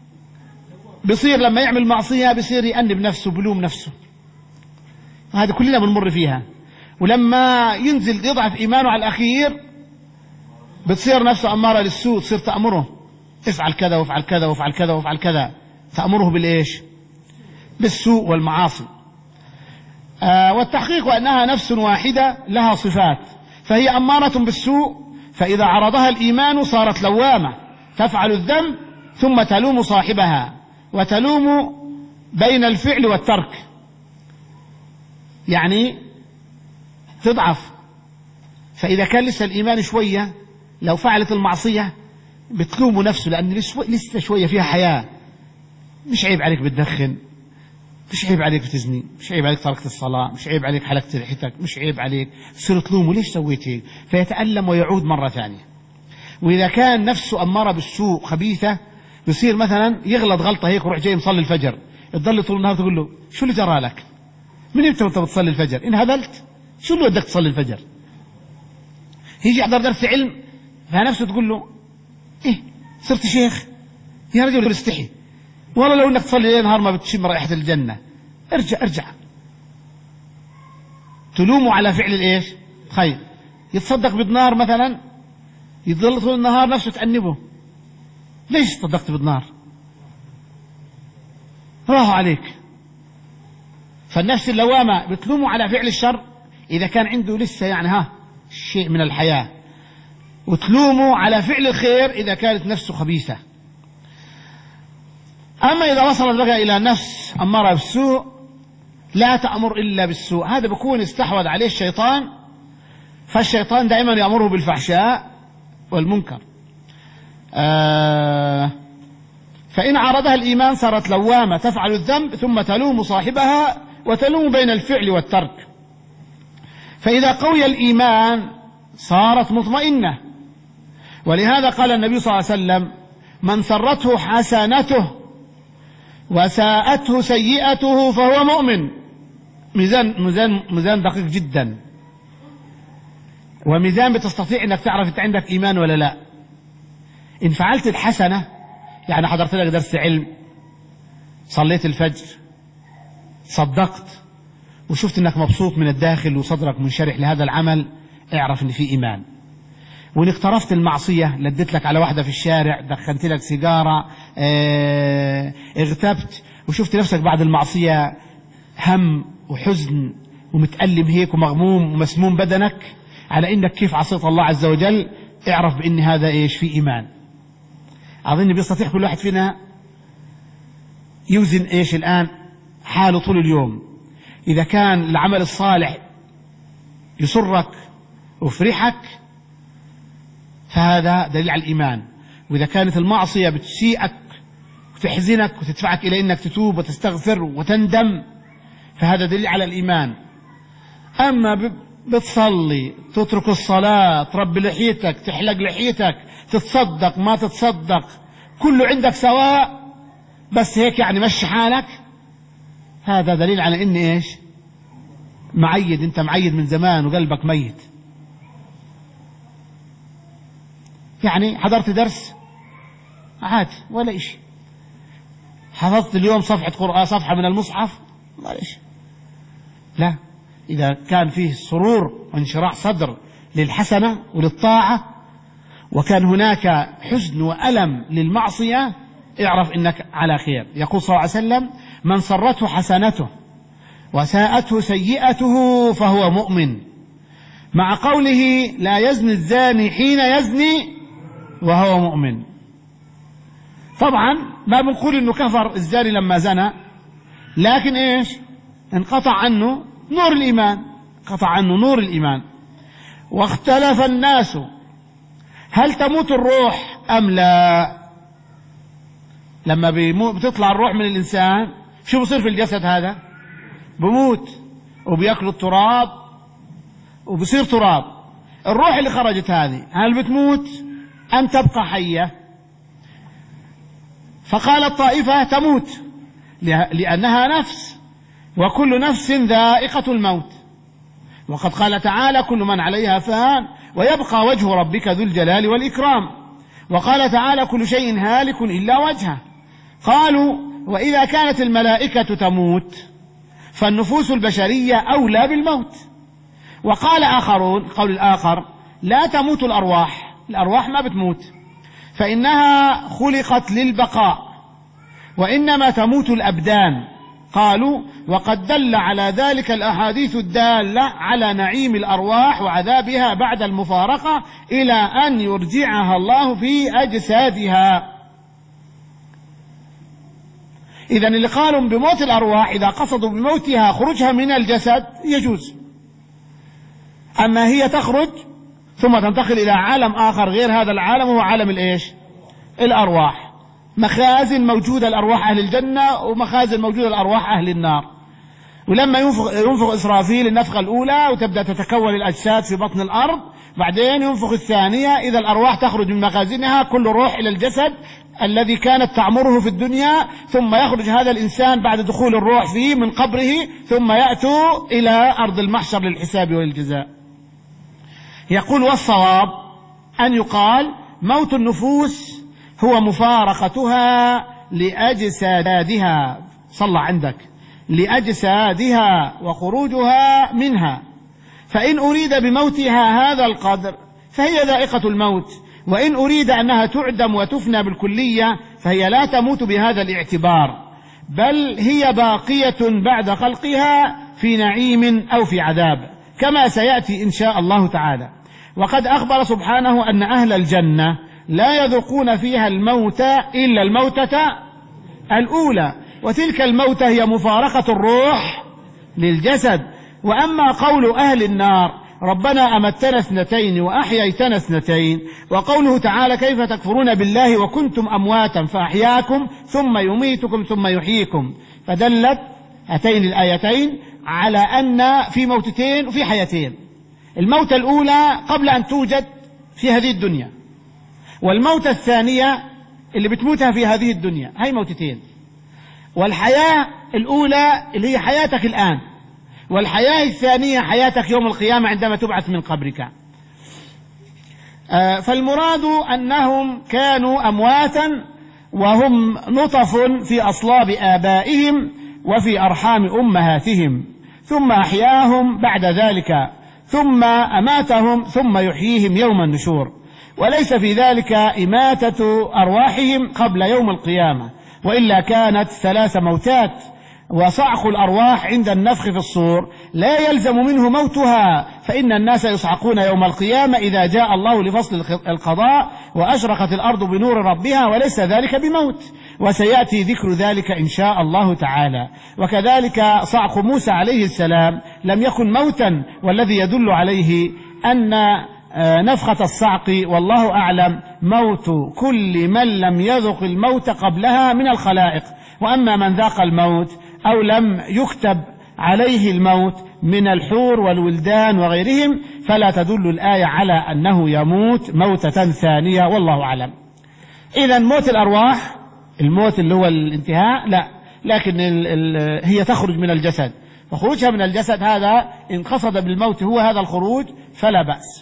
بصير لما يعمل معصية بصير يأنب نفسه، بلوم نفسه. هذا كلنا بنمر فيها. ولما ينزل يضعف إيمانه على الأخير بتصير نفسه أمارة للسوء، تصير تأمره افعل كذا وافعل كذا وافعل كذا وافعل كذا، تأمره بالإيش؟ بالسوء والمعاصي. آه والتحقيق أنها نفس واحدة لها صفات، فهي أمارة بالسوء، فإذا عرضها الإيمان صارت لوامة تفعل الذنب ثم تلوم صاحبها، وتلوم بين الفعل والترك. يعني تضعف. فإذا كان لسه الإيمان شوية، لو فعلت المعصية بتلوم نفسه لأن لسه شوية فيها حياة. مش عيب عليك بتدخن، مش عيب عليك بتزني، مش عيب عليك تركت الصلاة، مش عيب عليك حلقت لحيتك، مش عيب عليك، تصير تلومه ليش سويت هيك، فيتألم ويعود مرة ثانية. وإذا كان نفسه أمارة بالسوء خبيثة، بصير مثلا يغلط غلطة هيك ويروح جاي مصلي الفجر، تضل طول النهار تقول له شو اللي جرى لك؟ من امتى وانت بتصلي الفجر؟ انهبلت؟ شو اللي ودك تصلي الفجر؟ يجي يحضر درس علم فنفسه تقول له ايه صرت شيخ؟ يا رجل استحي، والله لو انك تصلي ليل نهار ما بتشم رائحة الجنة. ارجع ارجع. تلومه على فعل الايش؟ خير. يتصدق بدنار مثلا، يضل طول النهار نفسه تأنبه، ليش صدقت بدنار؟ راهو عليك. فالنفس اللوامة بتلومه على فعل الشر إذا كان عنده لسه يعني ها شيء من الحياة، وتلومه على فعل الخير إذا كانت نفسه خبيثة. أما إذا وصلت بقى إلى نفس أمارة بالسوء لا تأمر إلا بالسوء، هذا بكون استحوذ عليه الشيطان، فالشيطان دائما يأمره بالفحشاء والمنكر. آه فإن عارضها الإيمان صارت لوامة تفعل الذنب ثم تلوم صاحبها وتلوم بين الفعل والترك. فإذا قوي الإيمان صارت مطمئنة. ولهذا قال النبي صلى الله عليه وسلم: من سرته حسنته وساءته سيئته فهو مؤمن. ميزان ميزان ميزان دقيق جدا، وميزان بتستطيع انك تعرف انت عندك ايمان ولا لا. ان فعلت الحسنة، يعني حضرت لك درس علم، صليت الفجر، صدقت، وشفت انك مبسوط من الداخل وصدرك منشرح لهذا العمل، اعرف ان في ايمان. وان اقترفت المعصية، لديت لك على واحدة في الشارع، دخلت لك سيجارة، اه اغتبت، وشفت نفسك بعد المعصية هم وحزن ومتألم هيك ومغموم ومسموم بدنك على انك كيف عصيت الله عز وجل، اعرف بان هذا ايش؟ في ايمان. اظن بيستطيع كل واحد فينا يوزن ايش الان حاله طول اليوم. اذا كان العمل الصالح يسرك ويفرحك فهذا دليل على الايمان، واذا كانت المعصية بتسيئك وتحزنك وتدفعك الى انك تتوب وتستغفر وتندم فهذا دليل على الايمان. اما بتصلي، تترك الصلاة، تربي لحيتك، تحلق لحيتك، تتصدق ما تتصدق، كله عندك سواء، بس هيك يعني مشي حالك، هذا دليل على ان ايش؟ معيد، انت معيد من زمان وقلبك ميت. يعني حضرت درس عادي ولا اشي، حفظت اليوم صفحة قرآن، صفحة من المصحف، ولا اشي. لا، إذا كان فيه سرور وانشراح صدر للحسنة وللطاعة، وكان هناك حزن وألم للمعصية، اعرف إنك على خير. يقول صلى الله عليه وسلم: من سرته حسنته وساءته سيئته فهو مؤمن. مع قوله: لا يزني الزاني حين يزني وهو مؤمن. طبعا ما بنقول إنه كفر الزاني لما زنى، لكن إيش؟ انقطع عنه نور الإيمان، قطع عنه نور الإيمان. واختلف الناس هل تموت الروح أم لا؟ لما بتطلع الروح من الإنسان شو بصير في الجسد هذا؟ بموت وبيأكل التراب وبصير تراب. الروح اللي خرجت هذه هل بتموت أم تبقى حية؟ فقال الطائفة تموت لأنها نفس، وكل نفس ذائقة الموت. وقد قال تعالى: كل من عليها فان ويبقى وجه ربك ذو الجلال والإكرام. وقال تعالى: كل شيء هالك إلا وجهه. قالوا: وإذا كانت الملائكة تموت فالنفوس البشرية أولى بالموت. وقال آخرون، قول الآخر: لا تموت الأرواح، الأرواح ما بتموت، فإنها خلقت للبقاء، وإنما تموت الأبدان. قالوا: وقد دل على ذلك الأحاديث الدالة على نعيم الأرواح وعذابها بعد المفارقة إلى أن يرجعها الله في أجسادها. إذن اللي قالوا بموت الأرواح إذا قصدوا بموتها خروجها من الجسد يجوز، أما هي تخرج ثم تنتقل إلى عالم آخر غير هذا العالم، هو عالم الإيش؟ الأرواح. مخازن موجودة لأرواح أهل الجنة ومخازن موجودة لأرواح أهل النار. ولما ينفخ, ينفخ إسرافيل النفخة الأولى وتبدأ تتكون الأجساد في بطن الأرض، بعدين ينفخ الثانية، إذا الأرواح تخرج من مخازنها كل روح إلى الجسد الذي كانت تعمره في الدنيا، ثم يخرج هذا الإنسان بعد دخول الروح فيه من قبره، ثم يأتوا إلى أرض المحشر للحساب والجزاء. يقول والصواب أن يقال موت النفوس هو مفارقتها لأجسادها، صلى عندك، لأجسادها وخروجها منها، فإن أريد بموتها هذا القدر فهي ذائقة الموت، وإن أريد أنها تعدم وتفنى بالكلية فهي لا تموت بهذا الاعتبار، بل هي باقية بعد خلقها في نعيم أو في عذاب، كما سيأتي إن شاء الله تعالى. وقد أخبر سبحانه أن أهل الجنة لا يذوقون فيها الموت إلا الموتة الأولى، وتلك الموتة هي مفارقة الروح للجسد. وأما قول أهل النار ربنا أمتنا اثنتين وأحييتنا اثنتين، وقوله تعالى كيف تكفرون بالله وكنتم أمواتا فأحياكم ثم يميتكم ثم يحييكم، فدلت هاتين الآيتين على أن في موتتين وفي حياتين. الموتة الأولى قبل أن توجد في هذه الدنيا، والموتة الثانية اللي بتموتها في هذه الدنيا، هاي موتتين. والحياة الأولى اللي هي حياتك الآن، والحياة الثانية حياتك يوم القيامة عندما تبعث من قبرك. فالمراد أنهم كانوا أمواتا وهم نطف في أصلاب آبائهم وفي أرحام أمهاتهم، ثم أحياهم بعد ذلك، ثم أماتهم ثم يحييهم يوم النشور، وليس في ذلك إماتة أرواحهم قبل يوم القيامة، وإلا كانت ثلاث موتات. وصعق الأرواح عند النفخ في الصور لا يلزم منه موتها، فإن الناس يصعقون يوم القيامة إذا جاء الله لفصل القضاء وأشرقت الأرض بنور ربها، وليس ذلك بموت، وسيأتي ذكر ذلك إن شاء الله تعالى. وكذلك صعق موسى عليه السلام لم يكن موتا، والذي يدل عليه أن نفخة الصعق والله أعلم موت كل من لم يذق الموت قبلها من الخلائق، وأما من ذاق الموت أو لم يكتب عليه الموت من الحور والولدان وغيرهم فلا تدل الآية على أنه يموت موتة ثانية، والله أعلم. إذن موت الأرواح الموت اللي هو الانتهاء لا، لكن ال ال هي تخرج من الجسد، وخروجها من الجسد هذا إن قصد بالموت هو هذا الخروج فلا بأس.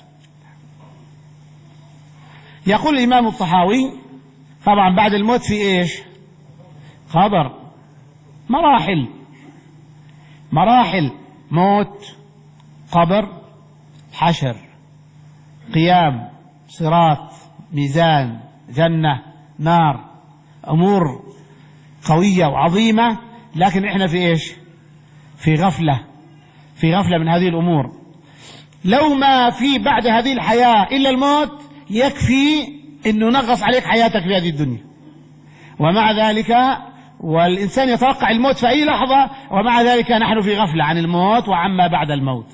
يقول الإمام الطحاوي طبعا بعد الموت في إيش؟ قبر، مراحل مراحل موت، قبر، حشر، قيام، صراط، ميزان، جنة، نار، أمور قوية وعظيمة، لكن إحنا في إيش؟ في غفلة في غفلة من هذه الأمور. لو ما في بعد هذه الحياة إلا الموت يكفي أنه نغص عليك حياتك في هذه الدنيا، ومع ذلك والإنسان يتوقع الموت في أي لحظة، ومع ذلك نحن في غفلة عن الموت وعما بعد الموت.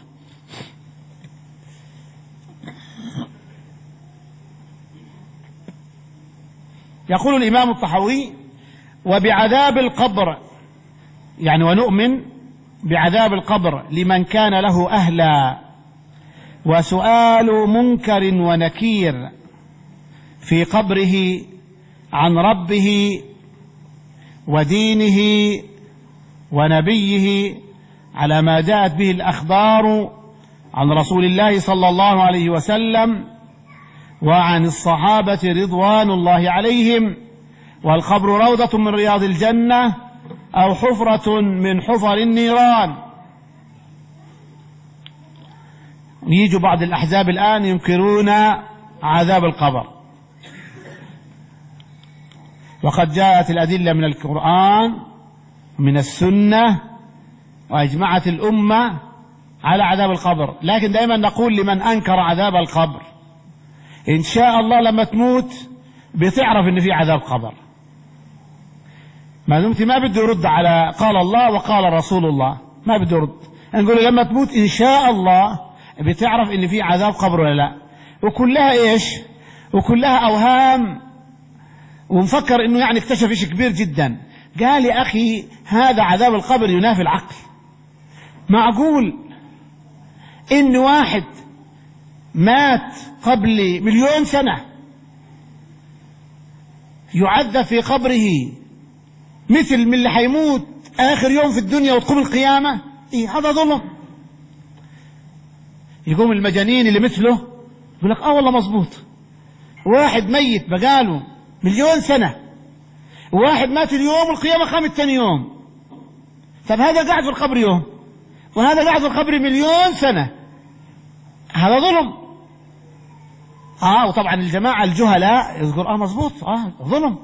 يقول الإمام الطحاوي وبعذاب القبر، يعني ونؤمن بعذاب القبر لمن كان له أهلا، وسؤال منكر ونكير في قبره عن ربه ودينه ونبيه على ما جاءت به الأخبار عن رسول الله صلى الله عليه وسلم وعن الصحابة رضوان الله عليهم، والقبر روضة من رياض الجنة أو حفرة من حفر النيران. يجوا بعض الأحزاب الآن ينكرون عذاب القبر، وقد جاءت الأدلة من القرآن من السنة وأجمعت الأمة على عذاب القبر، لكن دائما نقول لمن أنكر عذاب القبر إن شاء الله لما تموت بتعرف إن في عذاب قبر، ما دمت ما بده يرد على قال الله وقال رسول الله، ما بده يرد، نقول لما تموت إن شاء الله بتعرف ان في عذاب قبر ولا لا، وكلها ايش؟ وكلها اوهام، ومفكر انه يعني اكتشف شيء كبير جدا. قال يا اخي هذا عذاب القبر ينافي العقل. معقول ان واحد مات قبل مليون سنة يعذب في قبره مثل من اللي حيموت آخر يوم في الدنيا وتقوم القيامة؟ إيه هذا ظلم. يقوم المجانين اللي مثله يقول لك آه والله مظبوط، واحد ميت بقاله مليون سنة وواحد مات اليوم والقيامة قامت ثاني يوم. طب هذا قاعد في القبر يوم وهذا قاعد في القبر مليون سنة، هذا ظلم. آه وطبعا الجماعة الجهلاء يذكر آه مظبوط آه ظلم،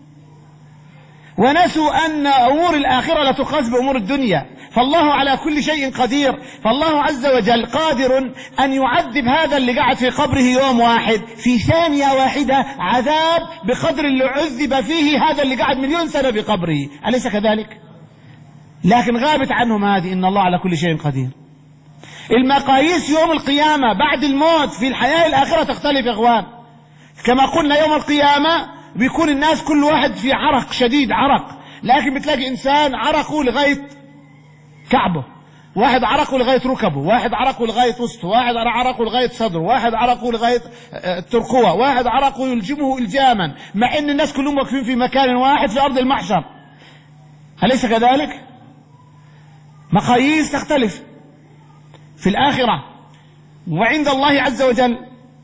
ونسوا أن أمور الآخرة لا تقاس بأمور الدنيا. فالله على كل شيء قدير، فالله عز وجل قادر أن يعذب هذا اللي قاعد في قبره يوم واحد في ثانية واحدة عذاب بقدر اللي عذب فيه هذا اللي قاعد مليون سنة في قبره، أليس كذلك؟ لكن غابت عنهم هذه، إن الله على كل شيء قدير. المقاييس يوم القيامة بعد الموت في الحياة الآخرة تختلف يا إخوان. كما قلنا يوم القيامة بيكون الناس كل واحد في عرق شديد، عرق، لكن بتلاقي إنسان عرقه لغاية كعبه، واحد عرقه لغاية ركبه، واحد عرقه لغاية وسطه، واحد عرقه لغاية صدره، واحد عرقه لغاية الترقوة، واحد عرقه يلجمه إلجاما، مع أن الناس كلهم واقفين في مكان واحد في أرض المحشر، أليس كذلك؟ مقاييس تختلف في الآخرة وعند الله عز وجل.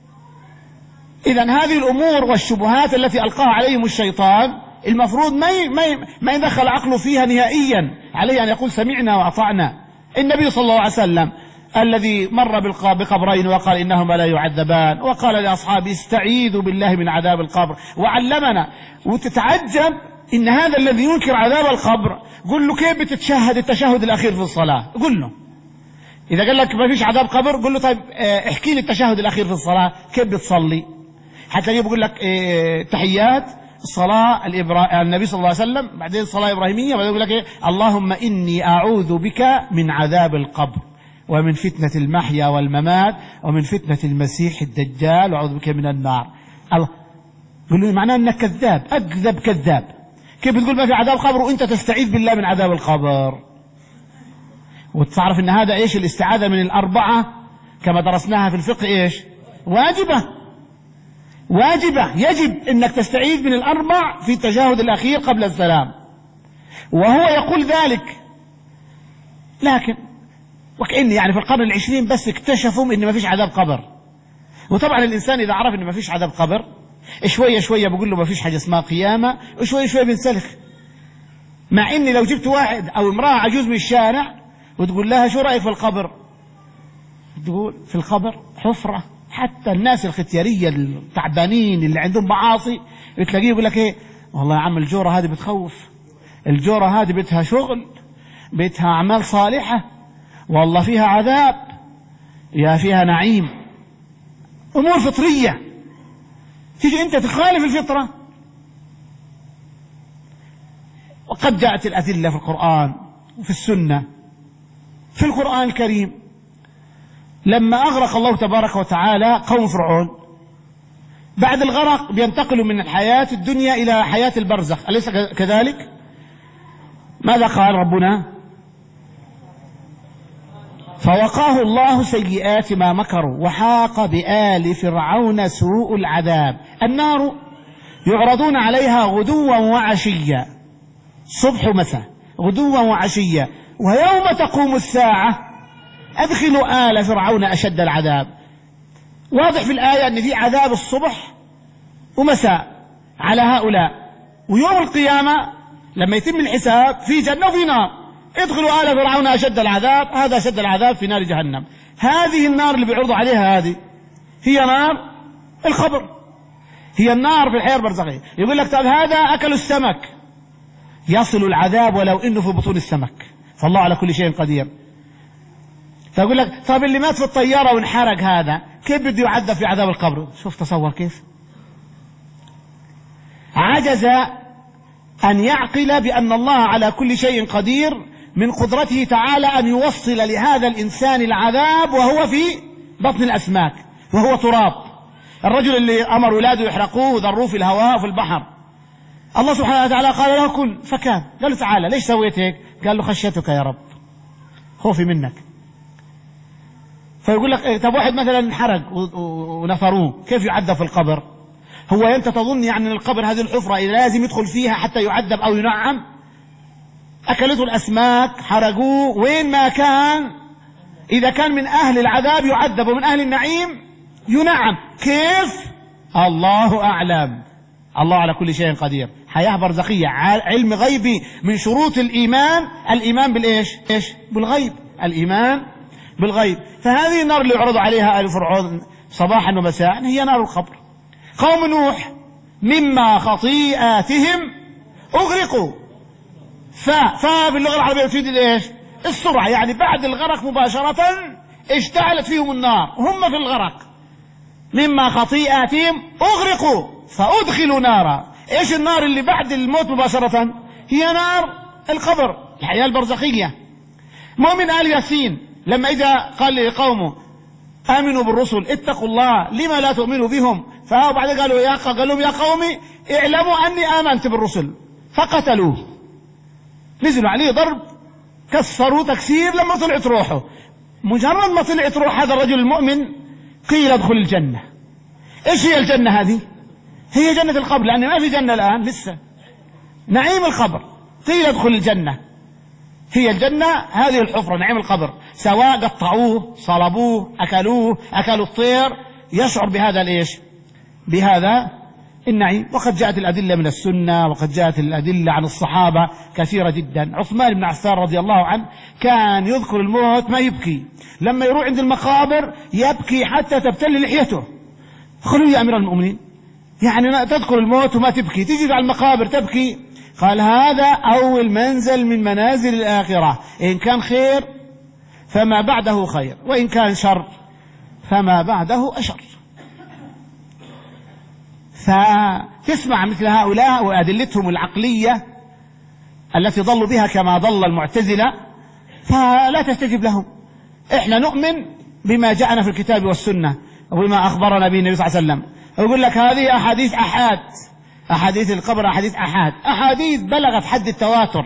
إذن هذه الأمور والشبهات التي ألقاها عليهم الشيطان المفروض ما ما ما يدخل عقله فيها نهائيا، عليه أن يقول سمعنا وأطعنا. النبي صلى الله عليه وسلم الذي مر بقبرين وقال إنهما لا يعذبان، وقال لأصحابه استعيذوا بالله من عذاب القبر، وعلمنا. وتتعجب إن هذا الذي ينكر عذاب القبر قل له كيف بتتشهد التشهد الأخير في الصلاة؟ قل له إذا قال لك ما فيش عذاب قبر قل له طيب احكي لي التشهد الأخير في الصلاة كيف بتصلي؟ حتى يقول لك اه تحيات الصلاة الإبرا... النبي صلى الله عليه وسلم، بعدين الصلاة إبراهيمية، وبعدين يقول لك إيه؟ اللهم إني أعوذ بك من عذاب القبر ومن فتنة المحيا والممات ومن فتنة المسيح الدجال وأعوذ بك من النار. الله يقول له معناه أنك كذاب، أكذب كذاب. كيف بتقول ما في عذاب قبر وأنت تستعيذ بالله من عذاب القبر؟ وتعرف أن هذا إيش الاستعاذة من الأربعة كما درسناها في الفقه إيش؟ واجبة، واجبة، يجب أنك تستعيذ من الأربع في التشهد الأخير قبل السلام، وهو يقول ذلك. لكن وكأن يعني في القرن العشرين بس اكتشفوا أن ما فيش عذاب قبر. وطبعا الإنسان إذا عرف أن ما فيش عذاب قبر شوية شوية بقول له ما فيش حاجة اسمها قيامة، وشوية شوية بنسلخ. مع أن لو جبت واحد أو امرأة عجوز من الشارع وتقول لها شو رأيك في القبر؟ تقول في القبر حفرة. حتى الناس الختيارية التعبانين اللي عندهم معاصي تلاقيه يقول لك ايه والله يا عم الجورة هذه بتخوف، الجورة هذه بيتها شغل، بيتها أعمال صالحة، والله فيها عذاب يا فيها نعيم. أمور فطرية تيجي أنت تخالف الفطرة. وقد جاءت الأدلة في القرآن وفي السنة. في القرآن الكريم لما أغرق الله تبارك وتعالى قوم فرعون، بعد الغرق بينتقلوا من الحياة الدنيا إلى حياة البرزخ، أليس كذلك؟ ماذا قال ربنا؟ فوقاه الله سيئات ما مكروا وحاق بآل فرعون سوء العذاب. النار يعرضون عليها غدوا وعشيا، صبح ومساء، غدوا وعشيا، ويوم تقوم الساعة أدخلوا آل فرعون أشد العذاب. واضح في الآية أن في عذاب الصبح ومساء على هؤلاء، ويوم القيامة لما يتم الحساب في جنة وفي نار، ادخلوا آل فرعون أشد العذاب، هذا أشد العذاب في نار جهنم. هذه النار اللي بيعرضوا عليها هذه هي نار القبر، هي النار في الحياة البرزخية. يقول لك طب هذا أكلوا السمك، يصل العذاب ولو إنه في بطون السمك، فالله على كل شيء قدير. فأقول لك طب اللي مات في الطيارة وانحرق هذا كيف بده يعذب في عذاب القبر؟ شوف تصور كيف عجز أن يعقل بأن الله على كل شيء قدير من قدرته تعالى أن يوصل لهذا الإنسان العذاب وهو في بطن الأسماك وهو تراب. الرجل اللي أمر ولاده يحرقوه وذروه في الهواء وفي البحر، الله سبحانه وتعالى قال له كن فكان. قال له تعالى ليش سويت هيك؟ قال له خشيتك يا رب، خوفي منك. فيقول لك طب واحد مثلا انحرق ونفروه كيف يعذب في القبر؟ هو أنت تظن يعني أن القبر هذه الحفرة لازم يدخل فيها حتى يعذب أو ينعم؟ أكلته الأسماك، حرقوه، وين ما كان إذا كان من أهل العذاب يعذب ومن أهل النعيم ينعم. كيف؟ الله أعلم. الله على كل شيء قدير. حياة برزخية، علم غيبي. من شروط الإيمان الإيمان بالإيش؟ إيش؟ بالغيب، الإيمان بالغيب. فهذه النار اللي يعرض عليها آل فرعون صباحا ومساء هي نار القبر. قوم نوح مما خطيئاتهم أغرقوا. ف ف باللغة العربية تفيد الإيش؟ السرعة، يعني بعد الغرق مباشرة اشتعلت فيهم النار وهم في الغرق. مما خطيئاتهم أغرقوا فأدخلوا نارا. إيش النار اللي بعد الموت مباشرة؟ هي نار القبر، الحياة البرزخية. مؤمن آل ياسين لما إذا قال لقومه آمنوا بالرسل اتقوا الله لما لا تؤمنوا بهم، فبعد قالوا يا قال لهم يا قومي اعلموا أني آمنت بالرسل، فقتلوه، نزلوا عليه ضرب، كسروا تكسير. لما طلعت روحه، مجرد ما طلعت روح هذا الرجل المؤمن قيل ادخل الجنة. ايش هي الجنة هذه؟ هي جنة القبر، لأن ما في جنة الآن لسه، نعيم القبر. قيل ادخل الجنة، هي الجنة هذه الحفرة، نعيم القبر. سواء قطعوه، صلبوه، أكلوه، أكلوا الطير، يشعر بهذا الإيش؟ بهذا النعيم. وقد جاءت الأدلة من السنة، وقد جاءت الأدلة عن الصحابة كثيرة جدا. عثمان بن عفان رضي الله عنه كان يذكر الموت ما يبكي، لما يروح عند المقابر يبكي حتى تبتل لحيته. قالوا يا أمير المؤمنين يعني تذكر الموت وما تبكي، تيجي على المقابر تبكي؟ قال هذا أول منزل من منازل الآخرة، إن كان خير فما بعده خير، وإن كان شر فما بعده أشر. فتسمع مثل هؤلاء وأدلتهم العقلية التي ضلوا بها كما ضل المعتزلة، فلا تستجب لهم. إحنا نؤمن بما جاءنا في الكتاب والسنة وبما أخبرنا به النبي صلى الله عليه وسلم. يقول لك هذه أحاديث أحاد، أحاديث القبر أحاديث أحاد، أحاديث بلغت حد التواتر.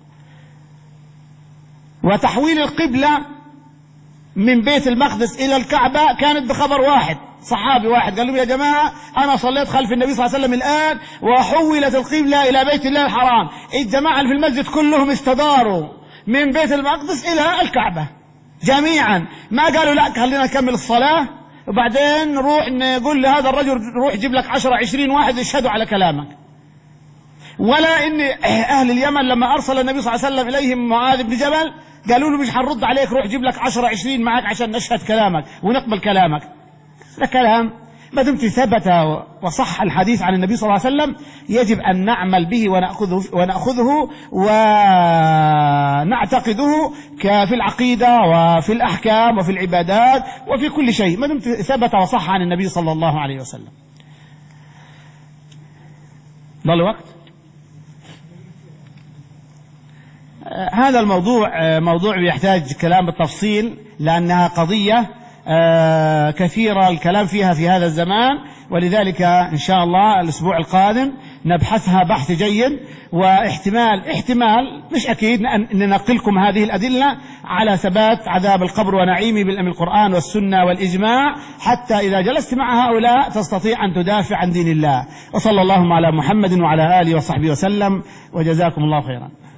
وتحويل القبلة من بيت المقدس إلى الكعبة كانت بخبر واحد، صحابي واحد قال لهم يا جماعة أنا صليت خلف النبي صلى الله عليه وسلم الآن وحولت القبلة إلى بيت الله الحرام. الجماعة في المسجد كلهم استداروا من بيت المقدس إلى الكعبة جميعا، ما قالوا لا خلينا نكمل الصلاة وبعدين نروح نقول لهذا الرجل روح جيب لك عشرة عشرين واحد يشهدوا على كلامك. ولا إن أهل اليمن لما أرسل النبي صلى الله عليه وسلم إليهم معاذ بن جبل قالوا له مش هنرد عليك، روح جيب لك عشرة عشرين معك عشان نشهد كلامك ونقبل كلامك. ده كلام ما دمت ثبت وصح الحديث عن النبي صلى الله عليه وسلم يجب أن نعمل به ونأخذه, ونأخذه ونعتقده في العقيدة وفي الأحكام وفي العبادات وفي كل شيء ما دمت ثبت وصح عن النبي صلى الله عليه وسلم. ضل وقت. هذا الموضوع موضوع يحتاج كلام بالتفصيل لأنها قضية كثيرة الكلام فيها في هذا الزمان، ولذلك إن شاء الله الأسبوع القادم نبحثها بحث جيد، واحتمال احتمال مش أكيد أن ننقلكم هذه الأدلة على ثبات عذاب القبر ونعيمه بالقرآن والسنة والإجماع، حتى إذا جلست مع هؤلاء تستطيع أن تدافع عن دين الله. وصلى اللهم على محمد وعلى آله وصحبه وسلم، وجزاكم الله خيرا.